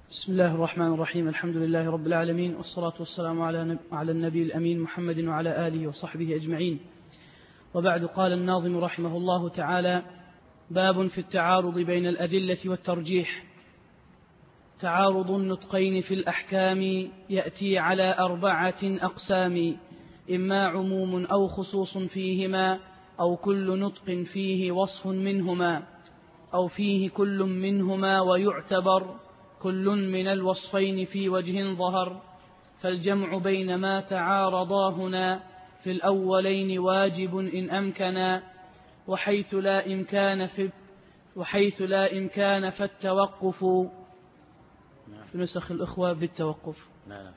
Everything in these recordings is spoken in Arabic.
بسم الله الرحمن الرحيم. الحمد لله رب العالمين، والصلاة والسلام على النبي الأمين محمد وعلى آله وصحبه أجمعين. وبعد، قال الناظم رحمه الله تعالى: باب في التعارض بين الأدلة والترجيح. تعارض النطقين في الأحكام يأتي على 4 أقسام: إما عموم أو خصوص فيهما، أو كل نطق فيه وصف منهما، أو فيه كل منهما ويعتبر كل من الوصفين في وجه ظهر. فالجمع بين ما تعارضا هنا في الأولين واجب إن أمكنا، وحيث لا إمكان فالتوقف. في نسخ الإخوة بالتوقف.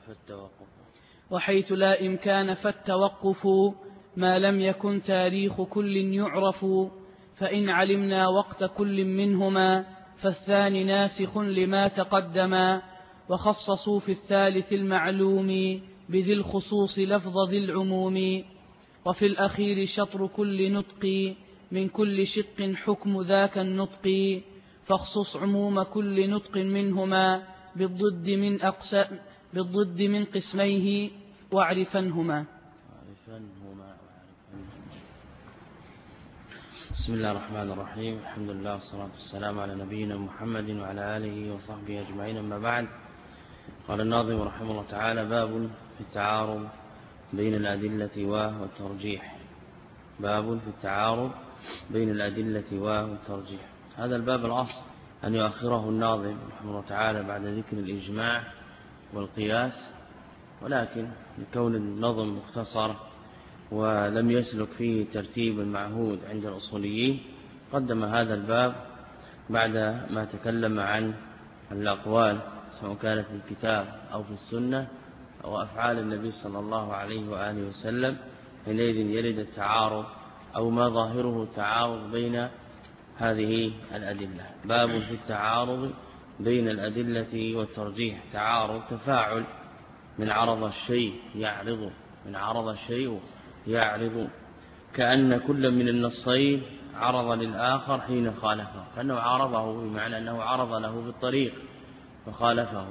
وحيث لا إمكان فالتوقف، ما لم يكن تاريخ كل يعرف. فإن علمنا وقت كل منهما، فالثاني ناسخ لما تقدما. وخصصوا في الثالث المعلوم بذي الخصوص لفظ ذي العموم. وفي الأخير شطر كل نطق من كل شق حكم ذاك النطق. فاخصص عموم كل نطق منهما بالضد من قسميه واعرفنهما. بسم الله الرحمن الرحيم. الحمد لله والصلاة والسلام على نبينا محمد وعلى آله وصحبه أجمعين، أما بعد. قال الناظم رحمه الله تعالى: باب في التعارض بين الأدلة والترجيح. باب في التعارض بين الأدلة والترجيح. هذا الباب الأصل أن يؤخره الناظم رحمه الله تعالى بعد ذكر الإجماع والقياس، ولكن لكون النظم مختصر ولم يسلك فيه ترتيب المعهود عند الأصوليين، قدم هذا الباب بعد ما تكلم عن الأقوال سواء كانت في الكتاب أو في السنة أو أفعال النبي صلى الله عليه وآله وسلم، حينئذ يرد التعارض أو ما ظاهره التعارض بين هذه الأدلة. باب في التعارض بين الأدلة والترجيح. تعارض تفاعل، من عرض الشيء يعرض، من عرض الشيء يعرض، كأن كل من النصين عرض للآخر حين خالفه، كأنه عارضه، بمعنى أنه عرض له بالطريق فخالفه.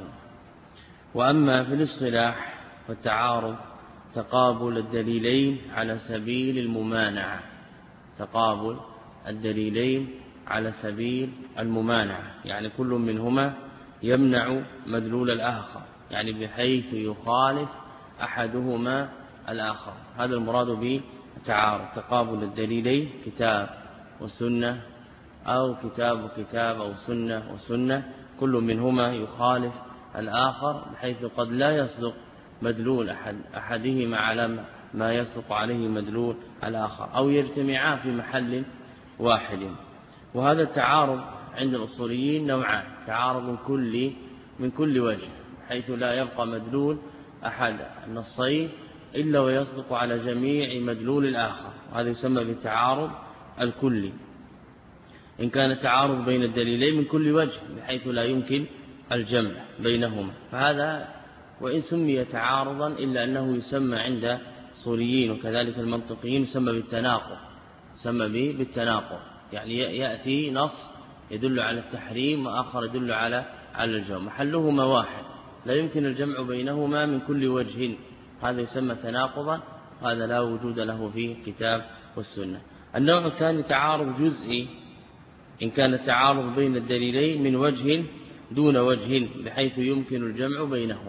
وأما في الاصطلاح فالتعارض تقابل الدليلين على سبيل الممانعة. تقابل الدليلين على سبيل الممانعة، يعني كل منهما يمنع مدلول الآخر، يعني بحيث يخالف أحدهما الآخر. هذا المراد بالتعارض، تقابل الدليلين كتاب وسنة، أو كتاب وكتاب، أو سنة وسنة، كل منهما يخالف الآخر بحيث قد لا يصدق مدلول أحدهما على ما يصدق عليه مدلول الآخر، أو يجتمعا في محل واحد. وهذا التعارض عند الأصوليين نوعان: تعارض كلي من كل وجه، حيث لا يبقى مدلول أحد النصين إلا ويصدق على جميع مدلول الآخر، وهذا يسمى بالتعارض الكلي. إن كان التعارض بين الدليلين من كل وجه بحيث لا يمكن الجمع بينهما، فهذا وإن سمي تعارضا إلا أنه يسمى عند الأصوليين وكذلك المنطقيين يسمى بالتناقض. يسمى بالتناقض، يعني يأتي نص يدل على التحريم وآخر يدل على الجمع، محلهما واحد، لا يمكن الجمع بينهما من كل وجه، هذا يسمى تناقضا، هذا لا وجود له في الكتاب والسنة. النوع الثاني تعارض جزئي، إن كان التعارض بين الدليلين من وجه دون وجه بحيث يمكن الجمع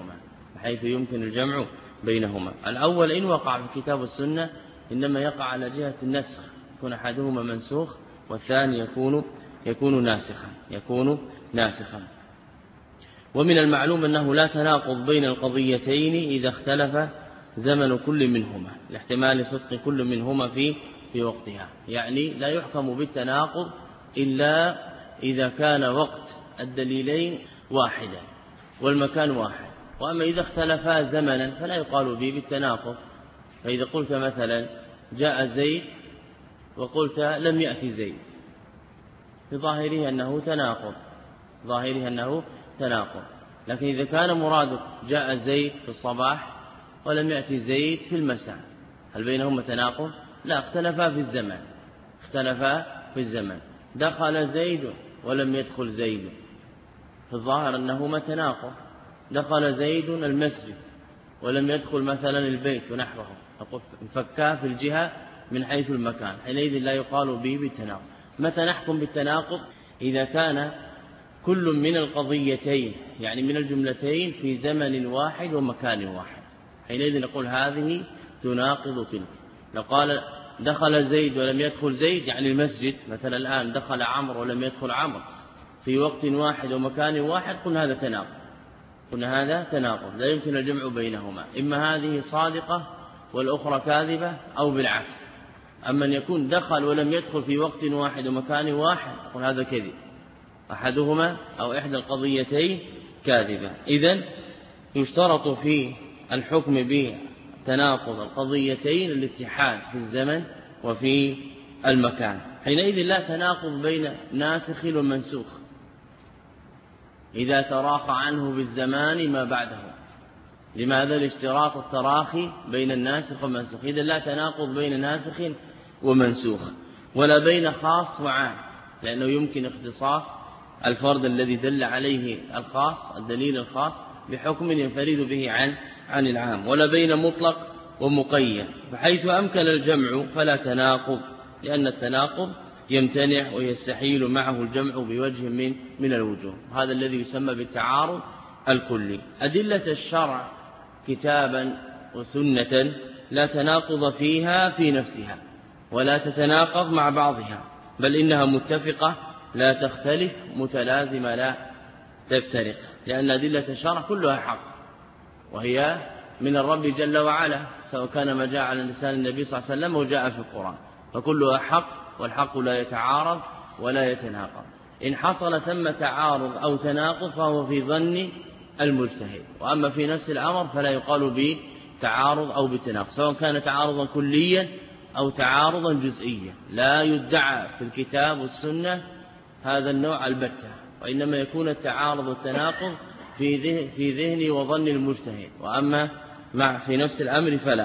بينهما. الأول إن وقع في الكتاب والسنة إنما يقع على جهة النسخ، يكون أحدهما منسوخ والثاني يكون ناسخا. ومن المعلوم أنه لا تناقض بين القضيتين إذا اختلف زمن كل منهما، لاحتمال صدق كل منهما في وقتها، يعني لا يحكم بالتناقض إلا إذا كان وقت الدليلين واحدا والمكان واحد. وأما إذا اختلفا زمنا فلا يقال به بالتناقض. فإذا قلت مثلا جاء زيد وقلت لم يأتي زيد، في ظاهره أنه تناقض. لكن إذا كان مرادك جاء زيد في الصباح ولم يأتي زيد في المساء، هل بينهما تناقض؟ لا، اختلفا في الزمن. دخل زيد ولم يدخل زيد، في الظاهر أنهما تناقض. دخل زيد المسجد ولم يدخل مثلا البيت ونحوه، نقول انفكا في الجهة من حيث المكان، حينئذ لا يقال به بالتناقض. متى نحكم بالتناقض؟ إذا كان كل من القضيتين يعني من الجملتين في زمن واحد ومكان واحد، حينئذ نقول هذه تناقض تلك. لو قال دخل زيد ولم يدخل زيد يعني المسجد، مثلا الآن دخل عمرو ولم يدخل عمرو في وقت واحد ومكان واحد، قلنا هذا تناقض، قلنا هذا تناقض لا يمكن الجمع بينهما، إما هذه صادقة والأخرى كاذبة أو بالعكس. أما أن يكون دخل ولم يدخل في وقت واحد ومكان واحد، قل هذا كذب، أحدهما أو إحدى القضيتين كاذبة. إذن يشترط في الحكم بتناقض القضيتين الاتحاد في الزمن وفي المكان، حينئذ لا تناقض بين ناسخ ومنسوخ إذا تراخى عنه بالزمان ما بعده. لماذا؟ لاشتراط التراخي بين الناسخ والمنسوخ. إذن لا تناقض بين ناسخ ومنسوخ ولا بين خاص وعام، لأنه يمكن اختصاص الفرد الذي دل عليه الخاص الدليل الخاص بحكم ينفرد به عن العام، ولا بين مطلق ومقيد. بحيث أمكن الجمع فلا تناقض، لأن التناقض يمتنع ويستحيل معه الجمع بوجه من الوجوه، هذا الذي يسمى بالتعارض الكلي. أدلة الشرع كتابا وسنة لا تناقض فيها في نفسها ولا تتناقض مع بعضها، بل إنها متفقة لا تختلف متلازمة لا تفترق، لأن أدلة الشرع كلها حق وهي من الرب جل وعلا، سواء كان ما جاء على لسان النبي صلى الله عليه وسلم وجاء في القرآن، فكلها حق، والحق لا يتعارض ولا يتناقض. إن حصل ثم تعارض أو تناقض فهو في ظن المجتهد، وأما في نفس الأمر فلا يقال بتعارض أو بتناقض، سواء كان تعارضا كليا أو تعارضا جزئيا. لا يدعى في الكتاب والسنة هذا النوع البتة، وإنما يكون التعارض والتناقض في ذهن وظن المجتهد، وأما في نفس الأمر فلا،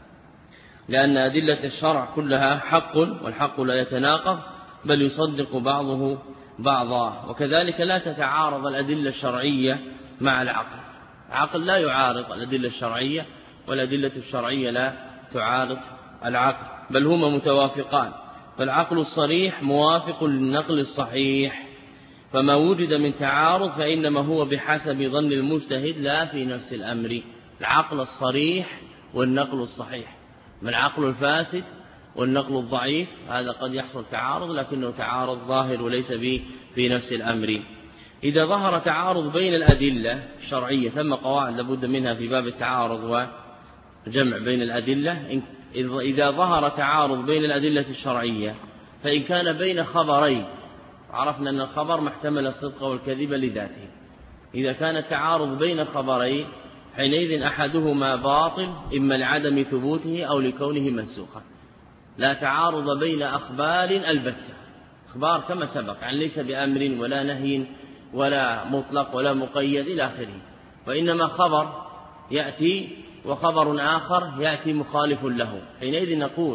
لأن أدلة الشرع كلها حق، والحق لا يتناقض بل يصدق بعضه بعضا. وكذلك لا تتعارض الأدلة الشرعية مع العقل، العقل لا يعارض الأدلة الشرعية والأدلة الشرعية لا تعارض العقل، بل هما متوافقان. فالعقل الصريح موافق للنقل الصحيح، فما وجد من تعارض فإنما هو بحسب ظن المجتهد لا في نفس الأمر. العقل الصريح والنقل الصحيح، ما العقل الفاسد والنقل الضعيف، هذا قد يحصل تعارض لكنه تعارض ظاهر وليس في نفس الأمر. إذا ظهر تعارض بين الأدلة الشرعية، ثم قواعد لابد منها في باب التعارض وجمع بين الأدلة. إذا ظهر تعارض بين الأدلة الشرعية، فإن كان بين خبرين، عرفنا أن الخبر محتمل الصدق والكذب لذاته، إذا كان التعارض بين خبرين حينئذ أحدهما باطل، إما لعدم ثبوته أو لكونه منسوخا. لا تعارض بين أخبار البتة، أخبار كما سبق، عن ليس بأمر ولا نهي ولا مطلق ولا مقيد إلى آخره، وإنما خبر يأتي وخبر آخر يأتي مخالف له، حينئذ نقول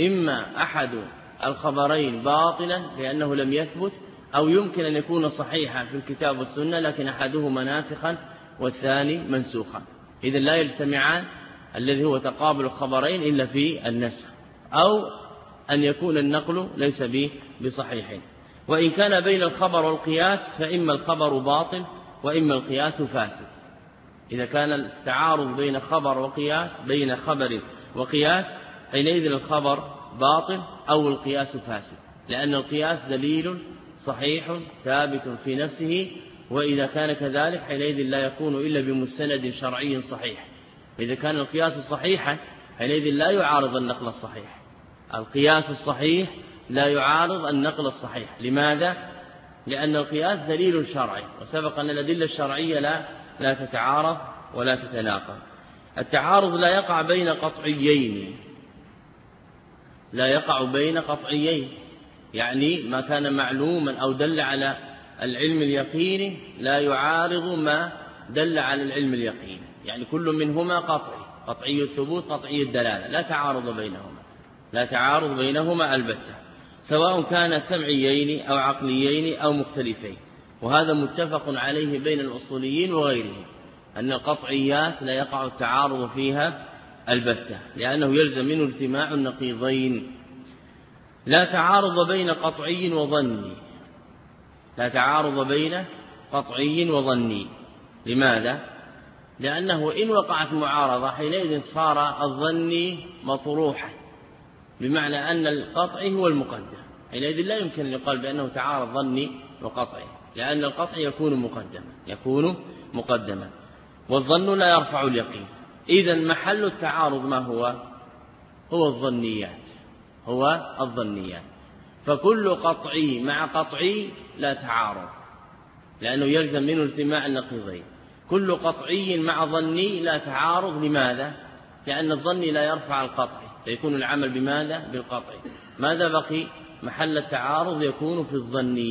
إما أحد الخبرين باطلا لأنه لم يثبت، أو يمكن أن يكون صحيحا في الكتاب والسنة لكن أحدهما ناسخا والثاني منسوخا. إذن لا يجتمعان الذي هو تقابل الخبرين إلا في النسخ، أو أن يكون النقل ليس بصحيح. وإن كان بين الخبر والقياس فإما الخبر باطل وإما القياس فاسد. إذا كان التعارض بين خبر وقياس، بين خبر وقياس، حينئذ الخبر باطل أو القياس فاسد، لأن القياس دليل صحيح ثابت في نفسه، وإذا كان كذلك حينئذ لا يكون إلا بمستند شرعي صحيح. إذا كان القياس صحيحا حينئذ لا يعارض النقل الصحيح، القياس الصحيح لا يعارض النقل الصحيح. لماذا؟ لأن القياس دليل شرعي، وسبق أن الأدلة الشرعية لا تتعارض ولا تتناقض. التعارض لا يقع بين قطعيين، لا يقع بين قطعيين، يعني ما كان معلوما أو دل على العلم اليقيني لا يعارض ما دل على العلم اليقيني، يعني كل منهما قطعي الثبوت قطعي الدلالة، لا تعارض بينهما البتة، سواء كان سمعيين أو عقليين أو مختلفين. وهذا متفق عليه بين الأصوليين وغيرهم، أن القطعيات لا يقع التعارض فيها البتة، لأنه يلزم منه اجتماع النقيضين. لا تعارض بين قطعي وظني، لا تعارض بين قطعي وظني. لماذا؟ لأنه إن وقعت معارضة حينئذ صار الظني مطروحا، بمعنى أن القطعي هو المقدم، حينئذ لا يمكن أن يقال بأنه تعارض ظني وقطعي، لأن القطعي يكون مقدما والظن لا يرفع اليقين. إذن محل التعارض ما هو الظنيات، فكل قطعي مع قطعي لا تعارض، لأنه يلزم منه اجتماع النقيضين. كل قطعي مع ظني لا تعارض. لماذا؟ لأن الظني لا يرفع القطعي، فيكون العمل بماذا؟ بالقطعي. ماذا بقي؟ محل التعارض يكون في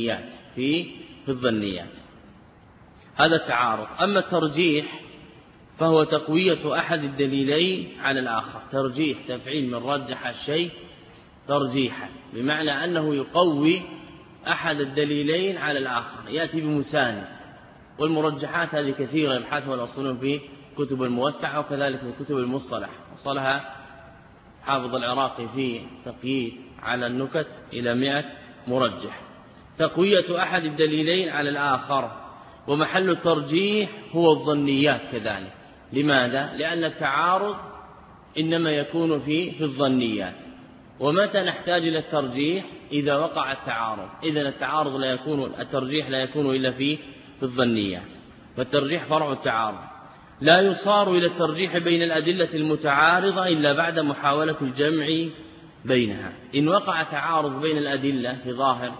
الظنيات. هذا التعارض. أما الترجيح فهو تقوية أحد الدليلين على الآخر. ترجيح تفعيل من رجح الشيء ترجيحا، بمعنى أنه يقوي أحد الدليلين على الآخر، يأتي بمساند. والمرجحات هذه كثيرة يبحثها الأصوليون في كتب الموسعة وكذلك في كتب المصطلح، وصلها حافظ العراقي في تقييد على النكت إلى 100 مرجح. تقوية أحد الدليلين على الآخر. ومحل الترجيح هو الظنيات كذلك. لماذا؟ لأن التعارض إنما يكون في الظنيات. ومتى نحتاج إلى الترجيح؟ إذا وقع التعارض. إذن الترجيح لا يكون إلا في الظنيات، فالترجيح فرع التعارض. لا يصار إلى الترجيح بين الأدلة المتعارضة إلا بعد محاولة الجمع بينها. إن وقع تعارض بين الأدلة في ظاهر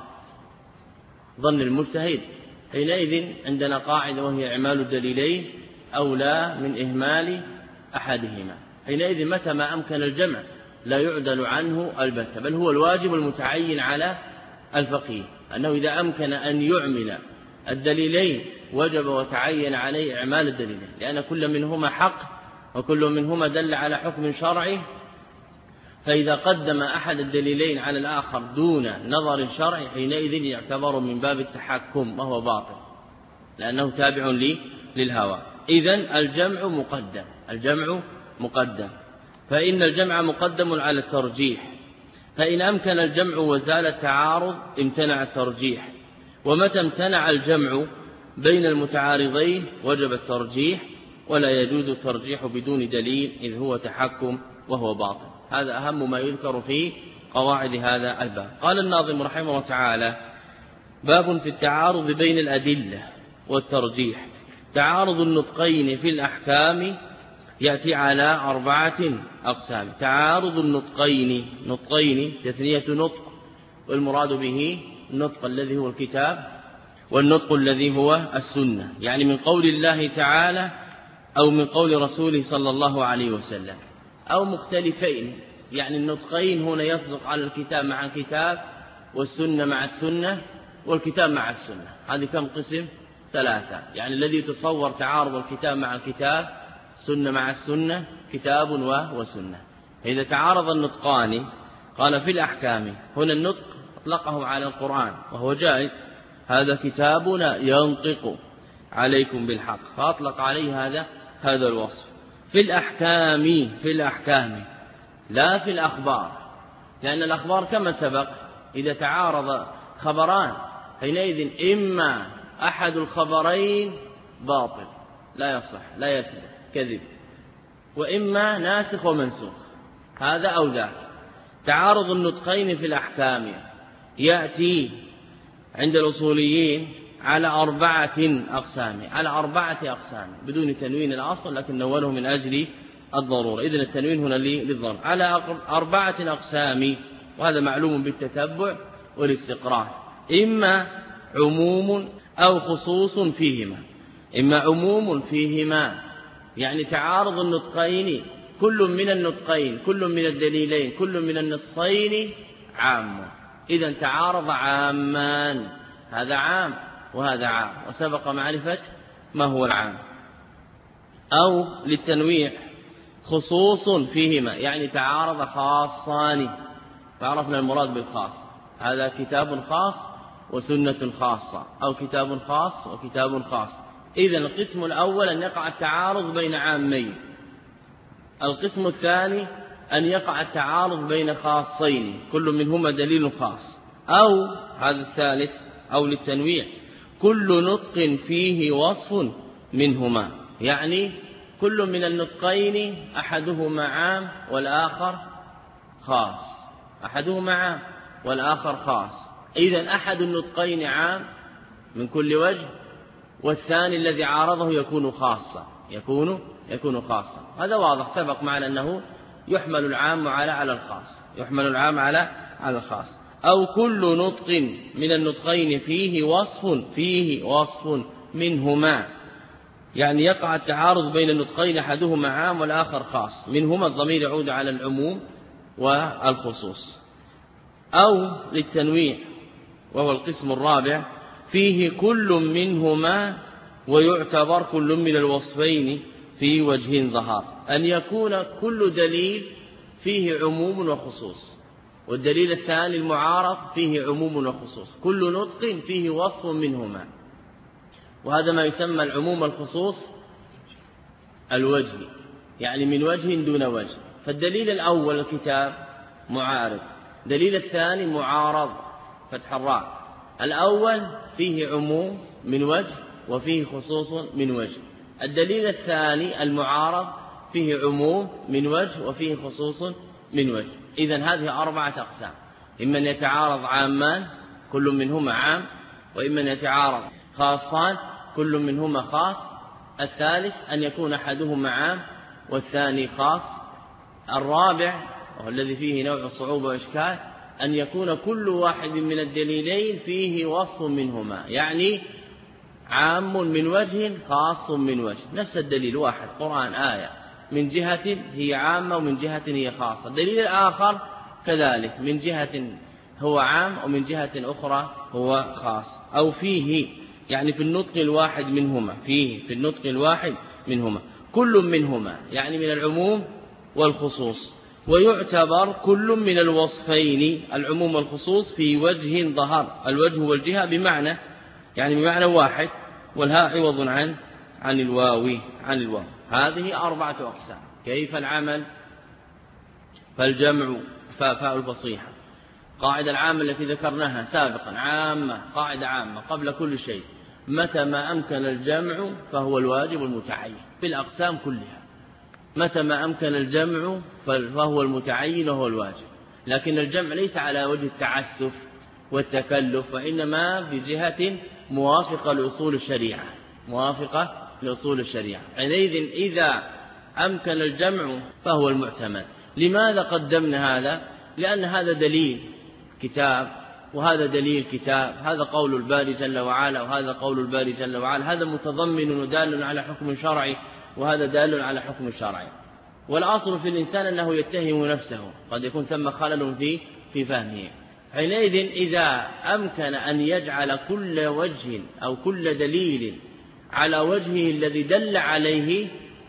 ظن المجتهد، حينئذ عندنا قاعدة وهي إعمال الدليلين أولى من إهمال أحدهما. حينئذ متى ما أمكن الجمع لا يعدل عنه البتة، بل هو الواجب المتعين على الفقيه، أنه إذا أمكن أن يعمل الدليلين وجب وتعين عليه إعمال الدليلين، لأن كل منهما حق وكل منهما دل على حكم شرعي. فإذا قدم أحد الدليلين على الآخر دون نظر شرعي حينئذ يعتبر من باب التحكم، وهو باطل لأنه تابع للهوى. إذن الجمع مقدم، فإن الجمع مقدم على الترجيح. فإن أمكن الجمع وزال التعارض امتنع الترجيح. ومتى امتنع الجمع بين المتعارضين وجب الترجيح، ولا يجوز الترجيح بدون دليل إذ هو تحكم وهو باطل. هذا أهم ما يذكر في قواعد هذا الباب. قال الناظم رحمه الله تعالى: باب في التعارض بين الأدلة والترجيح. تعارض النطقين في الأحكام يأتي على 4 أقسام. تعارض نطقين تثنية نطق، والمراد به النطق الذي هو الكتاب والنطق الذي هو السنة، يعني من قول الله تعالى أو من قول رسوله صلى الله عليه وسلم، أو مختلفين، يعني النطقين هنا يصدق على الكتاب مع الكتاب والسنة مع السنة والكتاب مع السنة. هذه كم قسم؟ 3. يعني الذي يتصور تعارض الكتاب مع الكتاب، سنة مع السنة، كتاب وسنة. إذا تعارض النطقان قال في الأحكام، هنا النطق أطلقه على القرآن وهو جائز، هذا كتابنا ينطق عليكم بالحق، فأطلق عليه هذا الوصف. في الأحكام لا في الأخبار، لأن الأخبار كما سبق إذا تعارض خبران حينئذ إما أحد الخبرين باطل لا يصح لا يثبت كذب، وإما ناسخ ومنسوخ، هذا أو ذاك. تعارض النطقين في الأحكام يأتي عند الأصوليين على 4 أقسام، على 4 أقسام بدون تنوين الأصل، لكن نوله من أجل الضرورة، إذن التنوين هنا للضرورة. على 4 أقسام، وهذا معلوم بالتتبع والاستقراء. إما عموم أو خصوص فيهما. إما عموم فيهما يعني تعارض النطقين، كل من النطقين، كل من الدليلين، كل من النصين عام، إذن تعارض عامان، هذا عام وهذا عام، وسبق معرفة ما هو العام. أو للتنويع خصوص فيهما، يعني تعارض خاصان، فعرفنا المراد بالخاص، هذا كتاب خاص وسنة خاصة، أو كتاب خاص وكتاب خاص. إذن القسم الأول أن يقع التعارض بين عامين. القسم الثاني أن يقع التعارض بين خاصين كل منهما دليل خاص، أو هذا الثالث أو للتنويع كل نطق فيه وصف منهما، يعني كل من النطقين أحدهما عام والآخر خاص، أحدهما عام والآخر خاص. إذن أحد النطقين عام من كل وجه، والثاني الذي عارضه يكون خاصا، يكون خاصا. هذا واضح، سبق معنا أنه يحمل العام على الخاص، يحمل العام على الخاص. أو كل نطق من النطقين فيه وصف منهما، يعني يقع التعارض بين النطقين أحدهما عام والآخر خاص، منهما الضمير يعود على العموم والخصوص. أو للتنويع وهو القسم الرابع فيه كل منهما ويعتبر كل من الوصفين في وجه ظهر، أن يكون كل دليل فيه عموم وخصوص، والدليل الثاني المعارض فيه عموم وخصوص، كل نطق فيه وصف منهما. وهذا ما يسمى العموم والخصوص الوجهي، يعني من وجه دون وجه. فالدليل الأول الكتاب معارض، دليل الثاني معارض فتح الراء. الأول فيه عموم من وجه وفيه خصوص من وجه، الدليل الثاني المعارض فيه عموم من وجه وفيه خصوص من وجه. إذن هذه 4 أقسام، إما أن يتعارض عامان كل منهما عام، وإما أن يتعارض خاصان كل منهما خاص، الثالث أن يكون أحدهما عام والثاني خاص، الرابع وهو الذي فيه نوع صعوبة وإشكال أن يكون كل واحد من الدليلين فيه وصف منهما، يعني عام من وجه خاص من وجه، نفس الدليل واحد قرآن آية من جهة هي عامة ومن جهة هي خاصة، الدليل الآخر كذلك من جهة هو عام ومن جهة أخرى هو خاص. أو فيه يعني في النطق الواحد منهما، في النطق الواحد منهما كل منهما يعني من العموم والخصوص، ويعتبر كل من الوصفين العموم والخصوص في وجه ظهر، الوجه والجهة بمعنى يعني بمعنى واحد، والهاء عوض عن الواو. هذه 4 أقسام. كيف العمل؟ فالجمع فاء الفصيحة، قاعدة العامة التي ذكرناها سابقا، عامة، قاعدة عامة قبل كل شيء، متى ما أمكن الجمع فهو الواجب المتعين في الأقسام كلها، متى ما أمكن الجمع فهو المتعين وهو الواجب، لكن الجمع ليس على وجه التعسف والتكلف، وإنما بجهة موافقة لأصول الشريعة، موافقة لأصول الشريعة. حينئذ إذا أمكن الجمع فهو المعتمد. لماذا قدمنا هذا؟ لأن هذا دليل كتاب وهذا دليل كتاب، هذا قول الباري جل وعلا وهذا قول الباري جل وعلا، هذا متضمن ودال على حكم شرعي وهذا دال على حكم شرعي. والأصل في الإنسان أنه يتهم نفسه، قد يكون ثم خلل في فهمه. حينئذ إذا أمكن أن يجعل كل وجه أو كل دليل على وجهه الذي دل عليه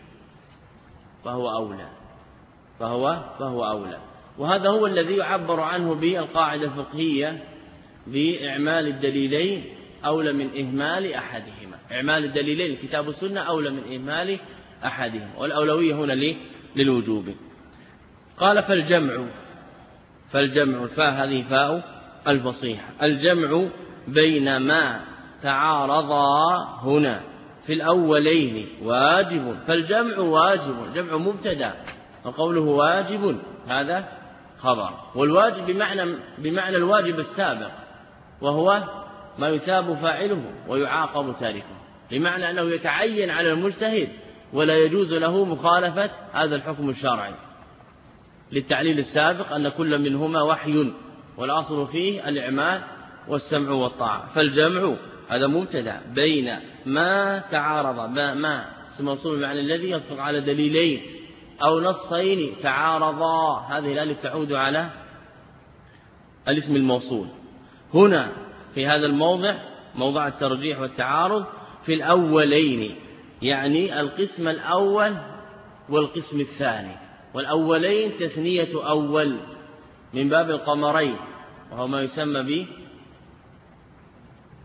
فهو أولى. وهذا هو الذي يعبر عنه بالقاعدة الفقهية بإعمال الدليلين أولى من إهمال أحدهما، إعمال الدليلين الكتاب والسنة أولى من إهمال أحدهما، والأولوية هنا للوجوب. قال فالجمع الفاء هذه فاء الفصيحة، الجمع بين ما تعارضا هنا في الأولين واجب، فالجمع واجب، الجمع مبتدا وقوله واجب هذا خبر، والواجب بمعنى الواجب السابق، وهو ما يثاب فاعله ويعاقب تاركه، بمعنى أنه يتعين على المجتهد ولا يجوز له مخالفة هذا الحكم الشرعي، للتعليل السابق أن كل منهما وحي والأصل فيه الإعمال والسمع والطاعة. فالجمع هذا مبتدا بين ما تعارض، ما اسم موصول بمعنى الذي يصدق على دليلين أو نصين تعارضا، هذه الألف تعود على الاسم الموصول. هنا في هذا الموضع موضع الترجيح والتعارض في الأولين، يعني القسم الأول والقسم الثاني، والأولين تثنية أول من باب القمرين، وهو ما يسمى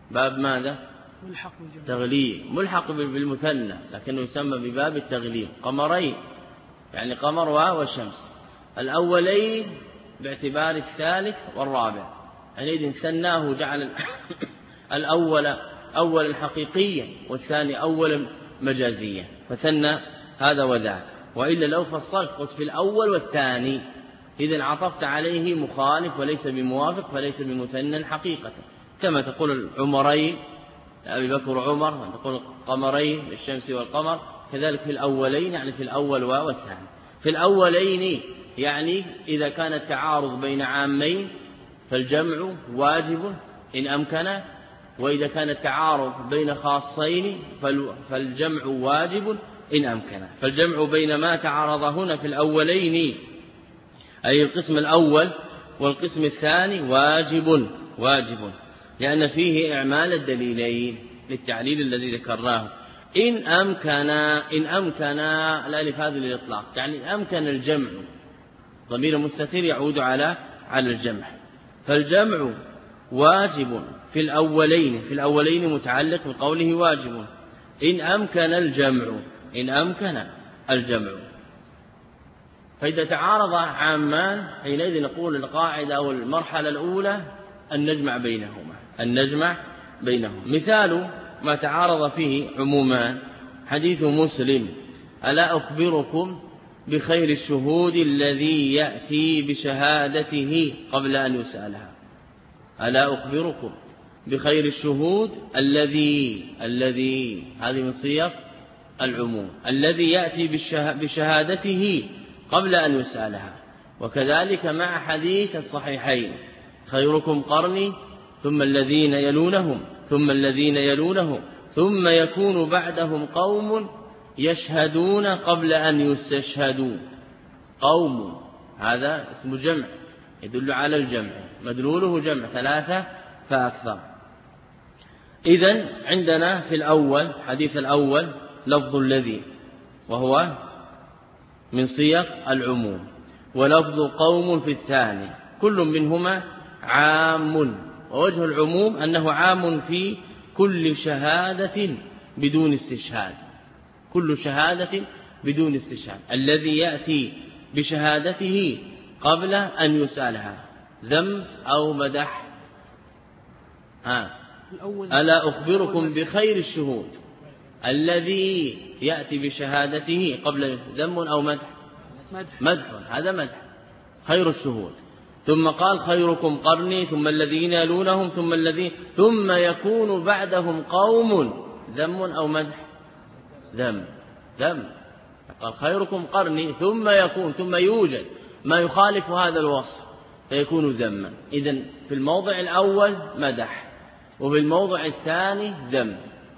باب ماذا؟ ملحق بالجمع، تغليب، ملحق بالمثنى، لكنه يسمى بباب التغليب. قمرين يعني قمر والشمس، الأولين باعتبار الثالث والرابع، حينئذ ثناه جعل الأول أولا حقيقيا والثاني أولا مجازيا، فثنى هذا وذاك. وإلا لو فصلت قلت في الأول والثاني، إذن عطفت عليه مخالف وليس بموافق، فليس بمثنى حقيقة. كما تقول العمرين أبي بكر وعمر، وتقول قمرين الشمس والقمر، كذلك في الأولين يعني في الأول والثاني. في الأولين يعني إذا كان التعارض بين عامين فالجمع واجب إن أمكن، وإذا كان التعارض بين خاصين فالجمع واجب إن أمكن. فالجمع بين ما تعارض هنا في الأولين أي القسم الأول والقسم الثاني واجب لأن فيه إعمال الدليلين للتعليل الذي ذكرناه. إن أمكن لا لهذا الإطلاق، يعني إن أمكن الجمع، ضمير مستتر يعود على الجمع، فالجمع واجب في الأولين متعلق بقوله واجب. إن أمكن الجمع، فإذا تعارض عامان حينئذ نقول القاعدة أو المرحلة الأولى أن نجمع بينهما. مثال ما تعارض فيه عمومان حديث مسلم: ألا أخبركم بخير الشهود الذي يأتي بشهادته قبل أن يسألها. ألا أخبركم بخير الشهود الذي هذه من صيغ العموم، الذي يأتي بشهادته قبل أن يسألها. وكذلك مع حديث الصحيحين: خيركم قرني ثم الذين يلونهم ثم يكون بعدهم قوم يشهدون قبل أن يستشهدوا. قوم هذا اسم جمع يدل على الجمع، مدلوله جمع 3 فأكثر. إذن عندنا في الأول حديث الأول لفظ الذي وهو من صيغ العموم، ولفظ قوم في الثاني، كل منهما عام، ووجه العموم أنه عام في كل شهادة بدون استشهاد، الذي يأتي بشهادته قبل أن يسألها، ذم أو مدح. ألا أخبركم بخير الشهود الذي يأتي بشهادته قبل ذم أو مدح، هذا مدح خير الشهود. ثم قال: خيركم قرني ثم الذين يلونهم ثم يكون بعدهم قوم ذم أو مدح، ذم. قال: خيركم قرني ثم يوجد ما يخالف هذا الوصف فيكون ذما. إذن في الموضع الأول مدح، وفي الموضع الثاني ذم.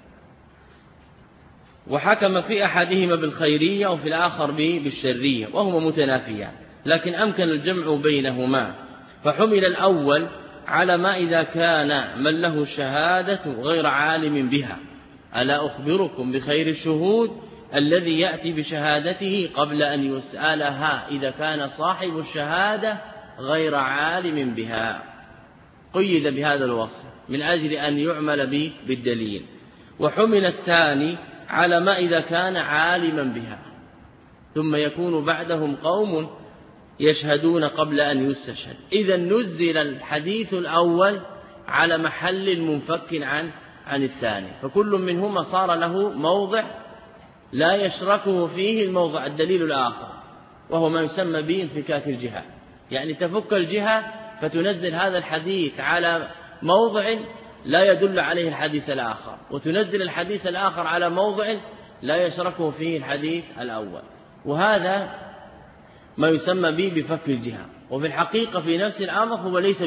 وحكم في أحدهما بالخيرية وفي الآخر بالشرية، وهما متنافيان، لكن أمكن الجمع بينهما. فحمل الأول على ما إذا كان من له الشهادة غير عالم بها. ألا أخبركم بخير الشهود الذي يأتي بشهادته قبل أن يسألها، إذا كان صاحب الشهادة غير عالم بها، قيد بهذا الوصف من أجل أن يعمل بالدليل. وحمل الثاني على ما إذا كان عالما بها، ثم يكون بعدهم قوم يشهدون قبل أن يستشهد. إذا نزل الحديث الأول على محل منفك عن الثاني، فكل منهما صار له موضع لا يشركه فيه الموضع الدليل الآخر، وهو ما يسمى بانفكاك الجهة، يعني تفك الجهة فتنزل هذا الحديث على موضع لا يدل عليه الحديث الآخر، وتنزل الحديث الآخر على موضع لا يشركه فيه الحديث الأول، وهذا ما يسمى به بفك الجهة. وفي الحقيقة في نفس الأمر هو ليس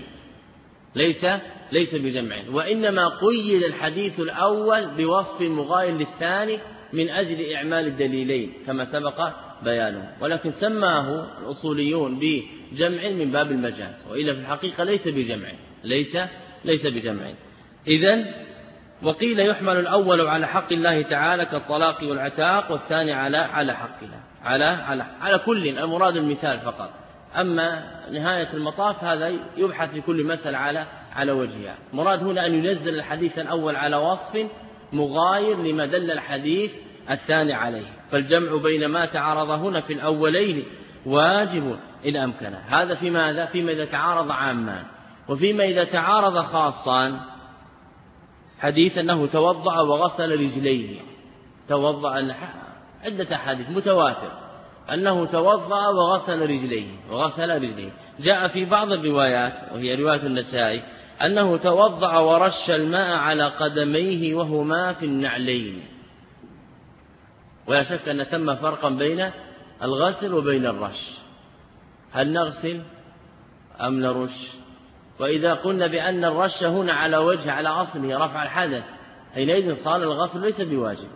بجمع، وإنما قيد الحديث الأول بوصف مغاير للثاني من أجل إعمال الدليلين كما سبق بيانه، ولكن سماه الأصوليون بجمع من باب المجاز، وإلا في الحقيقة ليس بجمع. إذن وقيل يحمل الأول على حق الله تعالى كالطلاق والعتاق، والثاني على حق الله، على كل، المراد المثال فقط. أما نهاية المطاف هذا يبحث في كل مسألة على وجهها. مراد هنا أن ينزل الحديث الأول على وصف مغاير لما دل الحديث الثاني عليه. فالجمع بين ما تعارض هنا في الأولين واجب إن أمكن. هذا في ماذا؟ فيما إذا تعارض عامان. وفيما إذا تعارض خاصان، حديث أنه توضأ وغسل رجليه، توضأ، عدة أحاديث متواتر أنه توضأ وغسل رجليه. جاء في بعض الروايات وهي رواية النسائي أنه توضأ ورش الماء على قدميه وهما في النعلين. ولا شك أن ثم فرقا بين الغسل وبين الرش. هل نغسل أم نرش؟ وإذا قلنا بأن الرش هنا على وجه على أصله رفع الحدث، حينئذ صار الغسل ليس بواجب،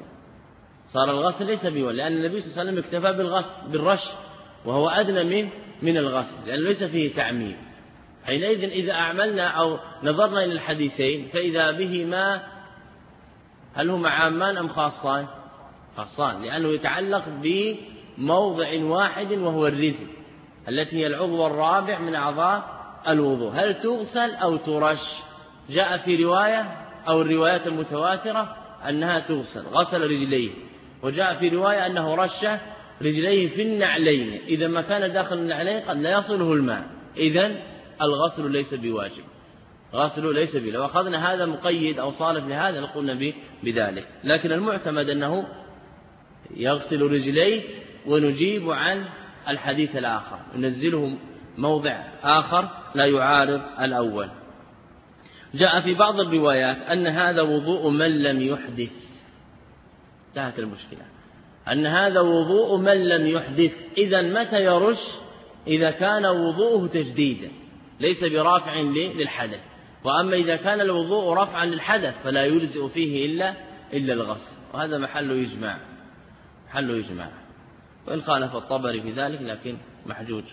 لأن النبي صلى الله عليه وسلم اكتفى بالرش وهو أدنى من الغسل، لأنه ليس فيه تعميم. حينئذ إذا أعملنا أو نظرنا إلى الحديثين فإذا بهما هل هما عامان أم خاصان؟ خاصان، لأنه يتعلق بموضع واحد وهو الرجل التي هي العضو الرابع من أعضاء الوضوء. هل تغسل أو ترش؟ جاء في رواية أو الروايات المتواترة أنها تغسل، غسل رجليه، وجاء في رواية أنه رش رجليه في النعلين. إذا ما كان داخل النعلين قد لا يصله الماء، إذن الغسل ليس بواجب، لو أخذنا هذا مقيد أو صالح لهذا لقلنا بذلك. لكن المعتمد أنه يغسل رجليه، ونجيب عن الحديث الآخر ننزله موضع آخر لا يعارض الأول. جاء في بعض الروايات أن هذا وضوء من لم يحدث، انتهت المشكلة، أن هذا وضوء من لم يحدث. إذن متى يرش؟ إذا كان وضوءه تجديدا ليس برافع للحدث. وأما إذا كان الوضوء رفعا للحدث فلا يلزئ فيه إلا الغسل، وهذا محل يجمع، وإن خالف الطبري في ذلك لكن محجوج.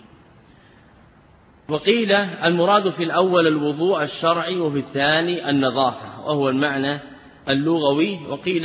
وقيل المراد في الأول الوضوء الشرعي وفي الثاني النظافة وهو المعنى اللغوي. وقيل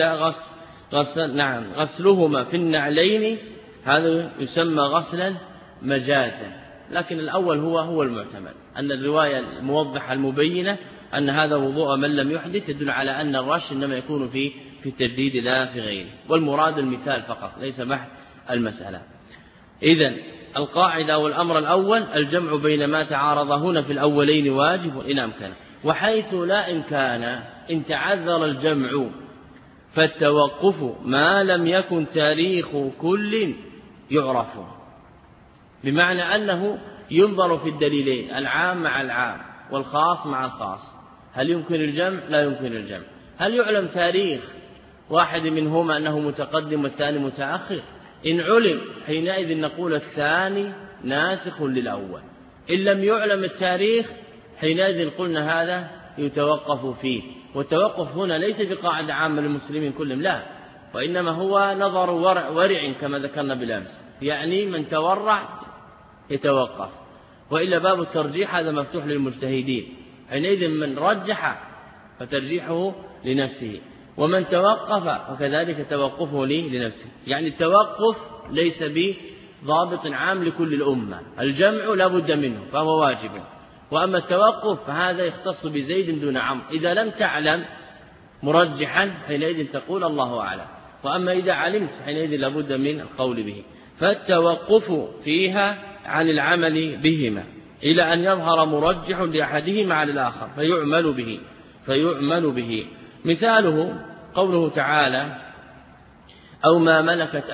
غسلهما في النعلين، هذا يسمى غسلا مجازا، لكن الأول هو المعتمد، أن الرواية الموضحة المبينة أن هذا وضوء من لم يحدث تدل على أن الرش إنما يكون في التجديد لا في غيره، والمراد المثال فقط ليس بحث المسألة. إذن القاعدة والأمر الأول الجمع بين ما تعارض هنا في الأولين واجب إن أمكن، وحيث لا إمكان إن تعذر الجمع فالتوقف ما لم يكن تاريخ كل يعرف، بمعنى أنه ينظر في الدليلين العام مع العام والخاص مع الخاص، هل يمكن الجمع؟ لا يمكن الجمع. هل يعلم تاريخ واحد منهما أنه متقدم والثاني متأخر؟ إن علم حينئذ نقول الثاني ناسخ للأول. إن لم يعلم التاريخ حينئذ قلنا هذا يتوقف فيه. والتوقف هنا ليس بقاعدة عامة للمسلمين كلهم، لا، وإنما هو نظر ورع كما ذكرنا بالأمس، يعني من تورع يتوقف، وإلا باب الترجيح هذا مفتوح للمجتهدين. حينئذ من رجح فترجيحه لنفسه، ومن توقف وكذلك توقفه لنفسه. يعني التوقف ليس بضابط عام لكل الأمة، الجمع لا بد منه فهو واجب، وأما التوقف فهذا يختص بزيد دون عمرو. إذا لم تعلم مرجحا حينئذ تقول الله أعلم، وأما إذا علمت حينئذ لا بد من القول به. فالتوقف فيها عن العمل بهما إلى أن يظهر مرجح لأحدهما على الآخر فيعمل به. مثاله قوله تعالى أو ما ملكت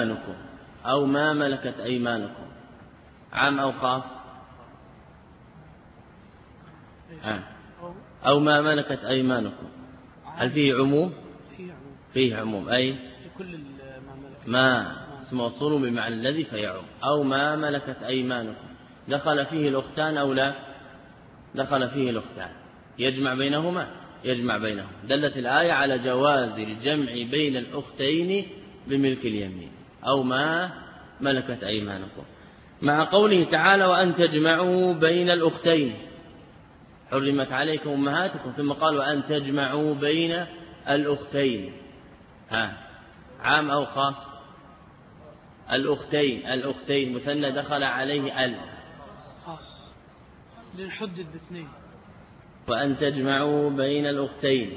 أيمانكم، عام أو خاص؟ أو ما ملكت أيمانكم، هل فيه عموم؟ فيه عموم، أي في كل ما اسم موصول بمعنى الذي فيعم. أو ما ملكت أيمانكم، دخل فيه الأختان أو لا؟ دخل فيه الأختان، يجمع بينهما. دلت الآية على جواز الجمع بين الأختين بملك اليمين، أو ما ملكت أيمانكم، مع قوله تعالى وأن تجمعوا بين الأختين، حرمت عليكم أمهاتكم، ثم قال وأن تجمعوا بين الأختين. عام أو خاص؟ الأختين مثنى، دخل عليه خاص لنحدد باثنين. وأن تجمعوا بين الأختين.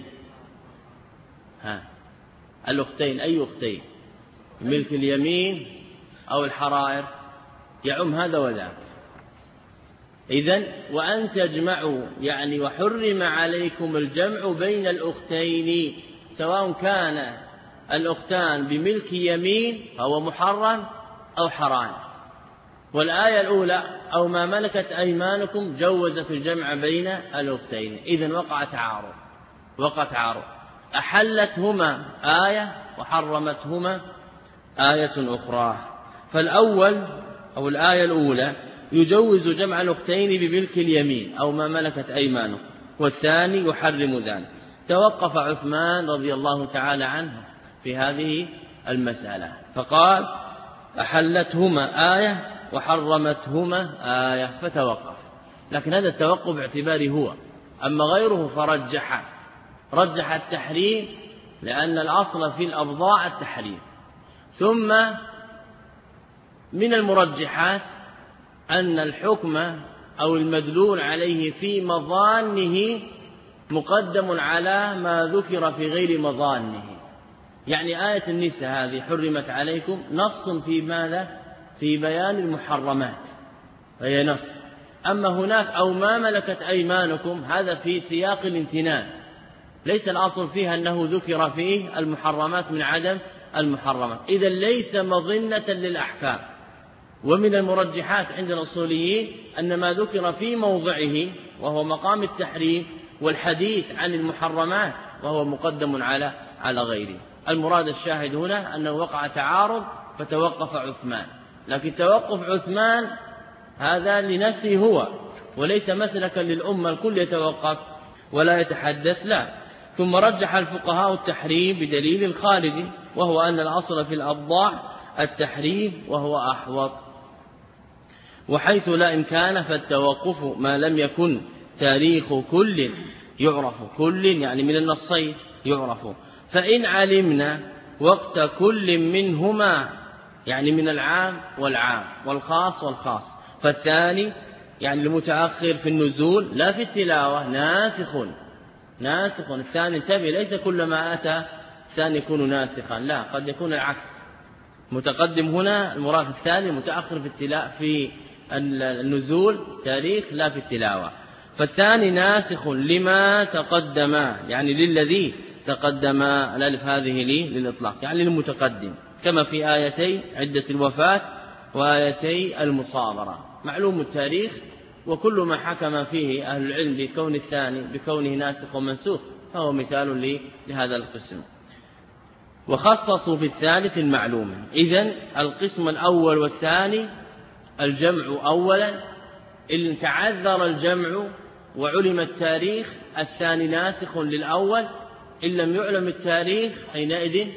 الأختين أي أختين؟ ملك اليمين أو الحرائر، يعم هذا وذاك. إذن وأن تجمعوا يعني وحرم عليكم الجمع بين الأختين، سواء كان الأختان بملك يمين فهو محرم أو حرام. والآية الأولى أو ما ملكت أيمانكم جوزت الجمع بين الأختين. إذن وقع تعارض، أحلتهما آية وحرمتهما آية أخرى. فالأول أو الآية الأولى يجوز جمع الأختين بملك اليمين أو ما ملكت أيمانكم، والثاني يحرم ذلك. توقف عثمان رضي الله تعالى عنه في هذه المسألة فقال أحلتهما آية وحرمتهما آية، فتوقف. لكن هذا التوقف باعتباره هو، أما غيره رجح التحريم، لأن الأصل في الأبضاع التحريم. ثم من المرجحات أن الحكم أو المدلول عليه في مظانه مقدم على ما ذكر في غير مظانه. يعني آية النساء هذه حرمت عليكم نص في ماذا؟ في بيان المحرمات، فهي نص. أما هناك أو ما ملكت أيمانكم هذا في سياق الامتنان، ليس الأصل فيها أنه ذكر فيه المحرمات من عدم المحرمات، إذا ليس مظنة للأحكام. ومن المرجحات عند الأصوليين أن ما ذكر في موضعه وهو مقام التحريم والحديث عن المحرمات وهو مقدم على غيره. المراد الشاهد هنا أنه وقع تعارض فتوقف عثمان، لكن توقف عثمان هذا لنفسه هو، وليس مسلكا للأمة الكل يتوقف ولا يتحدث، لا. ثم رجح الفقهاء التحريم بدليل خارجي، وهو أن الأصل في الأبضاع التحريم وهو أحوط. وحيث لا إمكان فالتوقف ما لم يكن تاريخ كل يعرف، كل يعني من النصين يعرف. فإن علمنا وقت كل منهما يعني من العام والعام والخاص والخاص، فالثاني يعني المتأخر في النزول لا في التلاوة ناسخ. الثاني انتبه، ليس كل ما أتى الثاني يكون ناسخا، لا، قد يكون العكس. متقدم هنا المراد الثاني، متأخر في النزول تاريخ لا في التلاوة. فالثاني ناسخ لما تقدم، يعني للذي تقدم، الألف هذه للإطلاق يعني للمتقدم، كما في آيتي عدة الوفاة وآيتي المصابرة. معلوم التاريخ، وكل ما حكم فيه أهل العلم بكون الثاني بكونه ناسخ ومنسوخ فهو مثال لهذا القسم. وخصصوا في الثالث المعلوم. إذن القسم الأول والثاني الجمع أولا، إن تعذر الجمع وعلم التاريخ الثاني ناسخ للأول، إن لم يعلم التاريخ حينئذ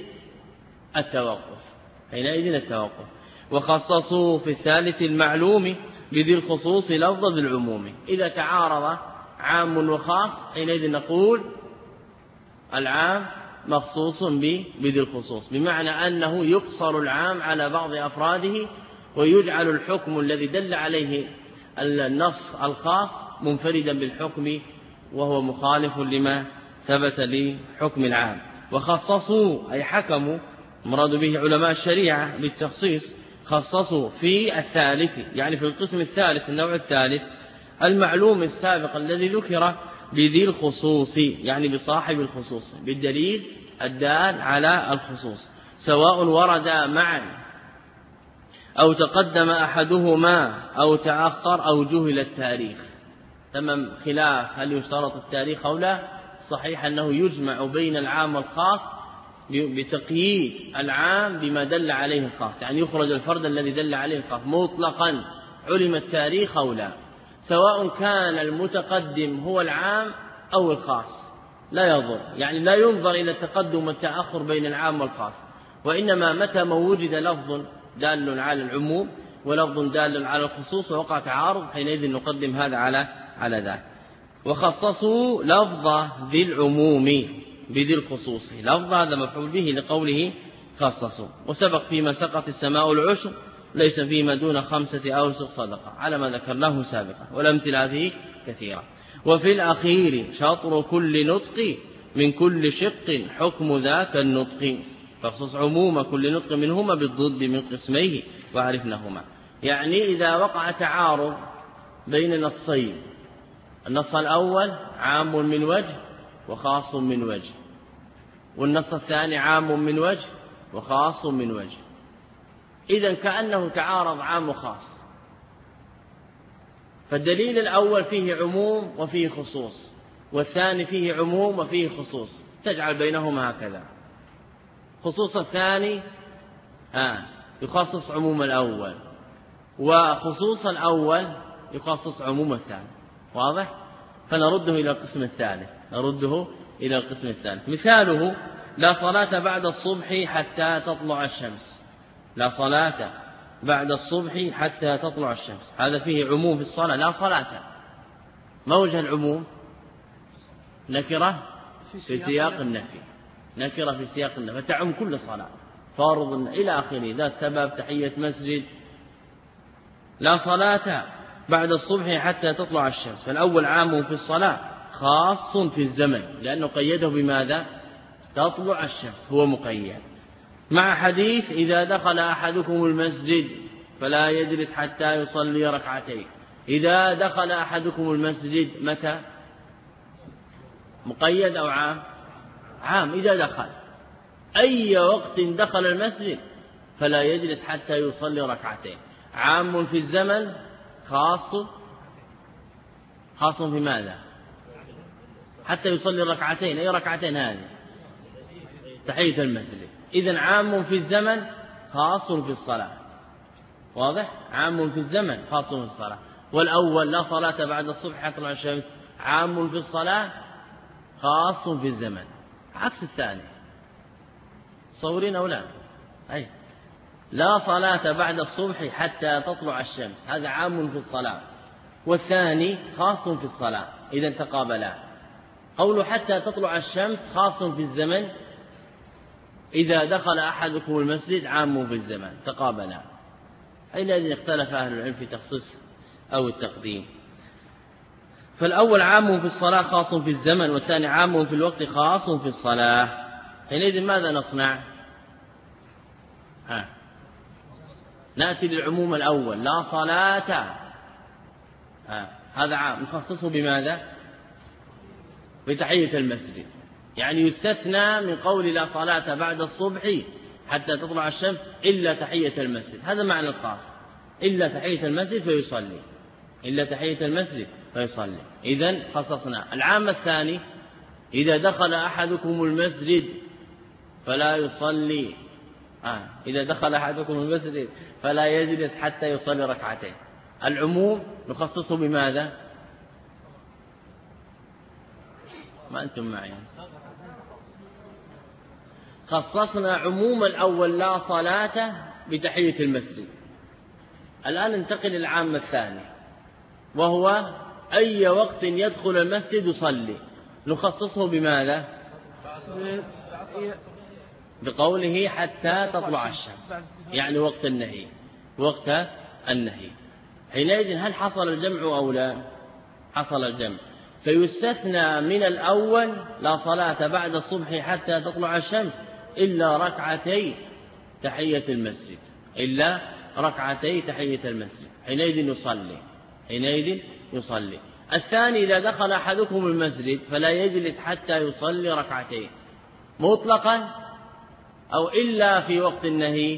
التوقف. وخصصوا في الثالث المعلوم بذي الخصوص لفظ العموم. إذا تعارض عام وخاص حينئذ نقول العام مخصوص بذي الخصوص، بمعنى أنه يقصر العام على بعض أفراده ويجعل الحكم الذي دل عليه النص الخاص منفردا بالحكم وهو مخالف لما ثبت لحكم العام. وخصصوا أي حكموا، مراد به علماء الشريعة بالتخصيص، خصصوا في الثالث يعني في القسم الثالث النوع الثالث المعلوم السابق الذي ذكر بذي الخصوص يعني بصاحب الخصوص بالدليل الدال على الخصوص، سواء ورد معا أو تقدم أحدهما أو تأخر أو جهل التاريخ. تمام خلاف هل يشترط التاريخ أو لا. صحيح أنه يجمع بين العام والخاص بتقييد العام بما دل عليه الخاص، يعني يخرج الفرد الذي دل عليه الخاص مطلقا علم التاريخ أو لا، سواء كان المتقدم هو العام أو الخاص لا يضر، يعني لا ينظر إلى التقدم والتأخر بين العام والخاص، وإنما متى ما وجد لفظ دال على العموم ولفظ دال على الخصوص ووقع تعارض حينئذ نقدم هذا على ذاك. وخصصوا لفظ ذي العموم بذي الخصوص، لفظ هذا مفعول به لقوله خصصوا. وسبق فيما سقط السماء العشر ليس فيما دون 5 أوسق صدقة على ما ذكرناه سابقا، والأمثلة هذه كثيرة. وفي الأخير شطر كل نطق من كل شق حكم ذاك النطق فاخصص عموم كل نطق منهما بالضد من قسميه وعرفناهما. يعني إذا وقع تعارض بين نصين، النص الأول عام من وجه وخاص من وجه، والنص الثاني عام من وجه وخاص من وجه، إذن كأنه تعارض عام وخاص، فالدليل الأول فيه عموم وفيه خصوص، والثاني فيه عموم وفيه خصوص، تجعل بينهما هكذا. خصوص الثاني يخصص عموم الأول، وخصوص الأول يخصص عموم الثاني. واضح؟ فنرده إلى القسم الثالث، مثاله: لا صلاة بعد الصبح حتى تطلع الشمس. لا صلاة بعد الصبح حتى تطلع الشمس، هذا فيه عموم في الصلاة. لا صلاة، ما وجه العموم؟ نكرة في سياق النفي، نكرة في سياق النفي فتعم كل صلاة، فارض إلى آخره، ذات سبب، تحية مسجد. لا صلاة بعد الصبح حتى تطلع الشمس، فالأول عام في الصلاة خاص في الزمن، لأنه قيده بماذا؟ تطلع الشمس، هو مقيد، مع حديث: إذا دخل أحدكم المسجد فلا يجلس حتى يصلي ركعتين. إذا دخل أحدكم المسجد، متى؟ مقيد أو عام؟ عام. إذا دخل، أي وقت دخل المسجد فلا يجلس حتى يصلي ركعتين. عام في الزمن، خاص في ماذا؟ حتى يصلي ركعتين. أي ركعتين هذه؟ تحية المسجد. إذن عام في الزمن خاص في الصلاة. واضح؟ عام في الزمن خاص في الصلاة. والأول لا صلاة بعد الصبح حتى تطلع الشمس، عام في الصلاة خاص في الزمن، عكس الثاني. صورين أو لا؟ أي لا صلاة بعد الصبح حتى تطلع الشمس، هذا عام في الصلاة، والثاني خاص في الصلاة، إذا تقابلا. قول حتى تطلع الشمس خاص في الزمن، إذا دخل أحدكم المسجد عام في الزمن، تقابلا. حينئذ اختلف أهل العلم في تخصيص أو التقديم. فالأول عام في الصلاة خاص في الزمن، والثاني عام في الوقت خاص في الصلاة. حينئذ ماذا نصنع؟ نأتي للعموم الأول: لا صلاة، هذا عام، نخصصه بماذا؟ بتحية المسجد. يعني يستثنى من قول لا صلاة بعد الصبح حتى تطلع الشمس إلا تحية المسجد، هذا معنى الخاص، إلا تحية المسجد فيصلي، إلا تحية المسجد فيصلي. إذن خصصنا. العام الثاني: إذا دخل أحدكم المسجد فلا يصلي، إذا دخل أحدكم المسجد فلا يجلس حتى يصلي ركعتين. العموم نخصصه بماذا؟ ما أنتم معي. خصصنا عموم الأول لا صلاة بتحية المسجد. الآن ننتقل للعام الثاني، وهو أي وقت يدخل المسجد يصلي، نخصصه بماذا؟ بقوله حتى تطلع الشمس، يعني وقت النهي، وقت النهي. حينئذ هل حصل الجمع أو لا؟ حصل الجمع، فيستثنى من الأول لا صلاة بعد الصبح حتى تطلع الشمس إلا ركعتي تحية المسجد، إلا ركعتي تحية المسجد، حينئذ يصلي. الثاني: إذا دخل أحدكم المسجد فلا يجلس حتى يصلي ركعتين، مطلقا أو إلا في وقت النهي؟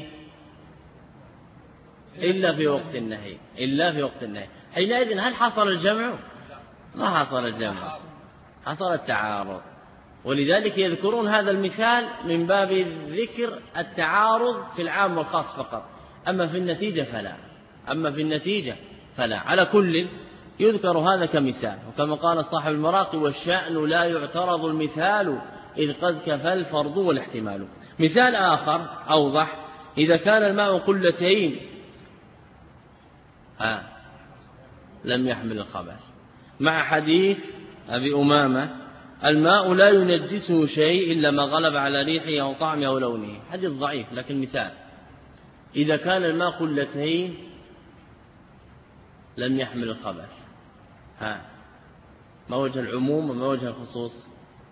إلا في وقت النهي. حينئذ هل حصل الجمع؟ ما حصل الجمع، حصل التعارض. ولذلك يذكرون هذا المثال من باب ذكر التعارض في العام والخاص فقط، أما في النتيجة فلا. على كل يذكر هذا كمثال، وكما قال صاحب المراقي: والشأن لا يعترض المثال إذ قد كفى الفرض والاحتمال. مثال آخر أوضح: إذا كان الماء قلتين لم يحمل الخبث، مع حديث أبي أمامة: الماء لا ينجسه شيء إلا ما غلب على ريحه أو طعمه أو لونه. حديث ضعيف لكن مثال. إذا كان الماء قلتين لم يحمل الخبث، ما وجه العموم وما وجه الخصوص؟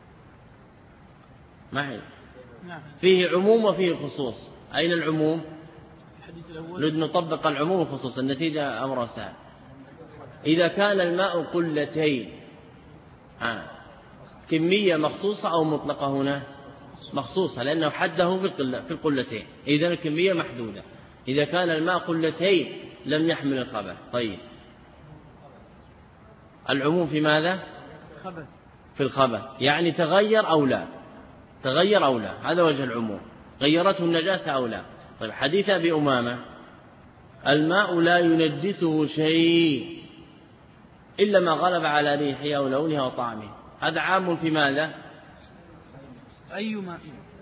معي فيه عموم وفيه خصوص. أين العموم؟ نريد نطبق العموم والخصوص. النتيجة أمر سهل. إذا كان الماء قلتين، كمية مخصوصة أو مطلقة؟ هنا مخصوصة، لأنه حده في القلتين، إذن الكمية محدودة. إذا كان الماء قلتين لم يحمل الخبث. طيب العموم في ماذا؟ في الخبث، يعني تغير أو لا، تغير أو لا، هذا وجه العموم. غيرته النجاسة أو لا. طيب حديث أبي أمامة الماء لا ينجسه شيء إلا ما غلب على ريحه أو لونه أو طعمه، هذا عام في ماذا؟ أي ماء؟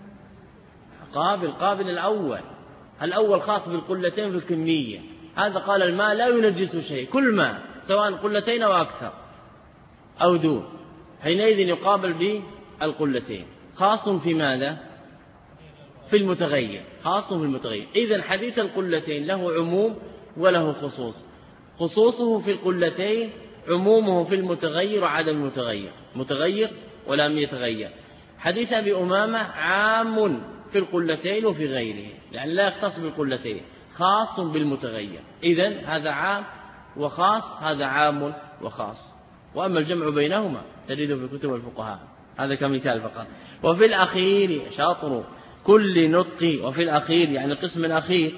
قابل الأول خاص بالقلتين في الكمية. هذا قال الماء لا ينجسه شيء، كل ماء سواء قلتين أو أكثر أو دون، حينئذ يقابل بالقلتين. خاص في ماذا؟ في المتغير، خاص في المتغير. إذن حديث القلتين له عموم وله خصوص. خصوصه في القلتين، عمومه في المتغير وعدم المتغير، متغير ولم يتغير. حديث أبي أمامة عام في القلتين وفي غيره، يعني لا يختص بالقلتين، خاص بالمتغير. إذن هذا عام وخاص، هذا عام وخاص. وأما الجمع بينهما تجده في كتب الفقهاء، هذا كمثال فقط. وفي الأخير شطر كل نطق، وفي الأخير يعني القسم الأخير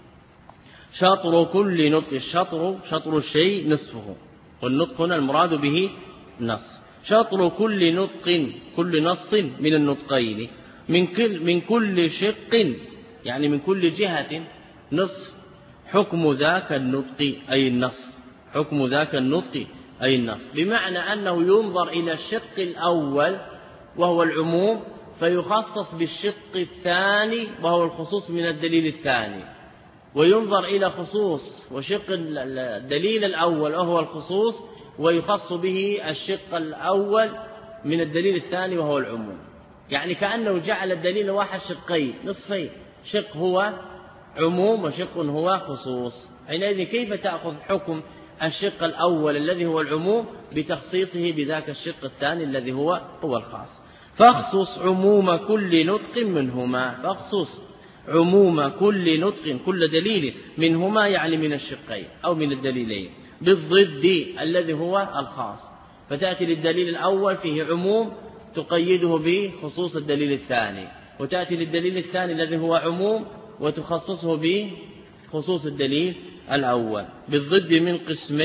شطر كل نطق. الشطر شطر الشيء نصفه، والنطق هنا المراد به نص. شطر كل نطق، كل نص من النطقين، من كل شق يعني من كل جهة نصف. حكم ذاك النطق أي النص، حكم ذاك النطق أي النص، بمعنى أنه ينظر إلى الشق الأول وهو العموم فيخصص بالشق الثاني وهو الخصوص من الدليل الثاني، وينظر إلى خصوص وشق الدليل الأول وهو الخصوص ويخص به الشق الأول من الدليل الثاني وهو العموم. يعني كأنه جعل الدليل الواحد شقين نصفين، شق هو عموم وشق هو خصوص. حينئذ كيف تأخذ حكم الشق الأول الذي هو العموم بتخصيصه بذاك الشق الثاني الذي هو الخاص؟ فاخصص عموم كل نطق منهما، فاخصص عموم كل نطق، كل دليل منهما يعني من الشقين أو من الدليلين، بالضد الذي هو الخاص. فتأتي للدليل الأول فيه عموم تقيده بخصوص الدليل الثاني، وتأتي للدليل الثاني الذي هو عموم وتخصصه بخصوص الدليل الأول. بالضد من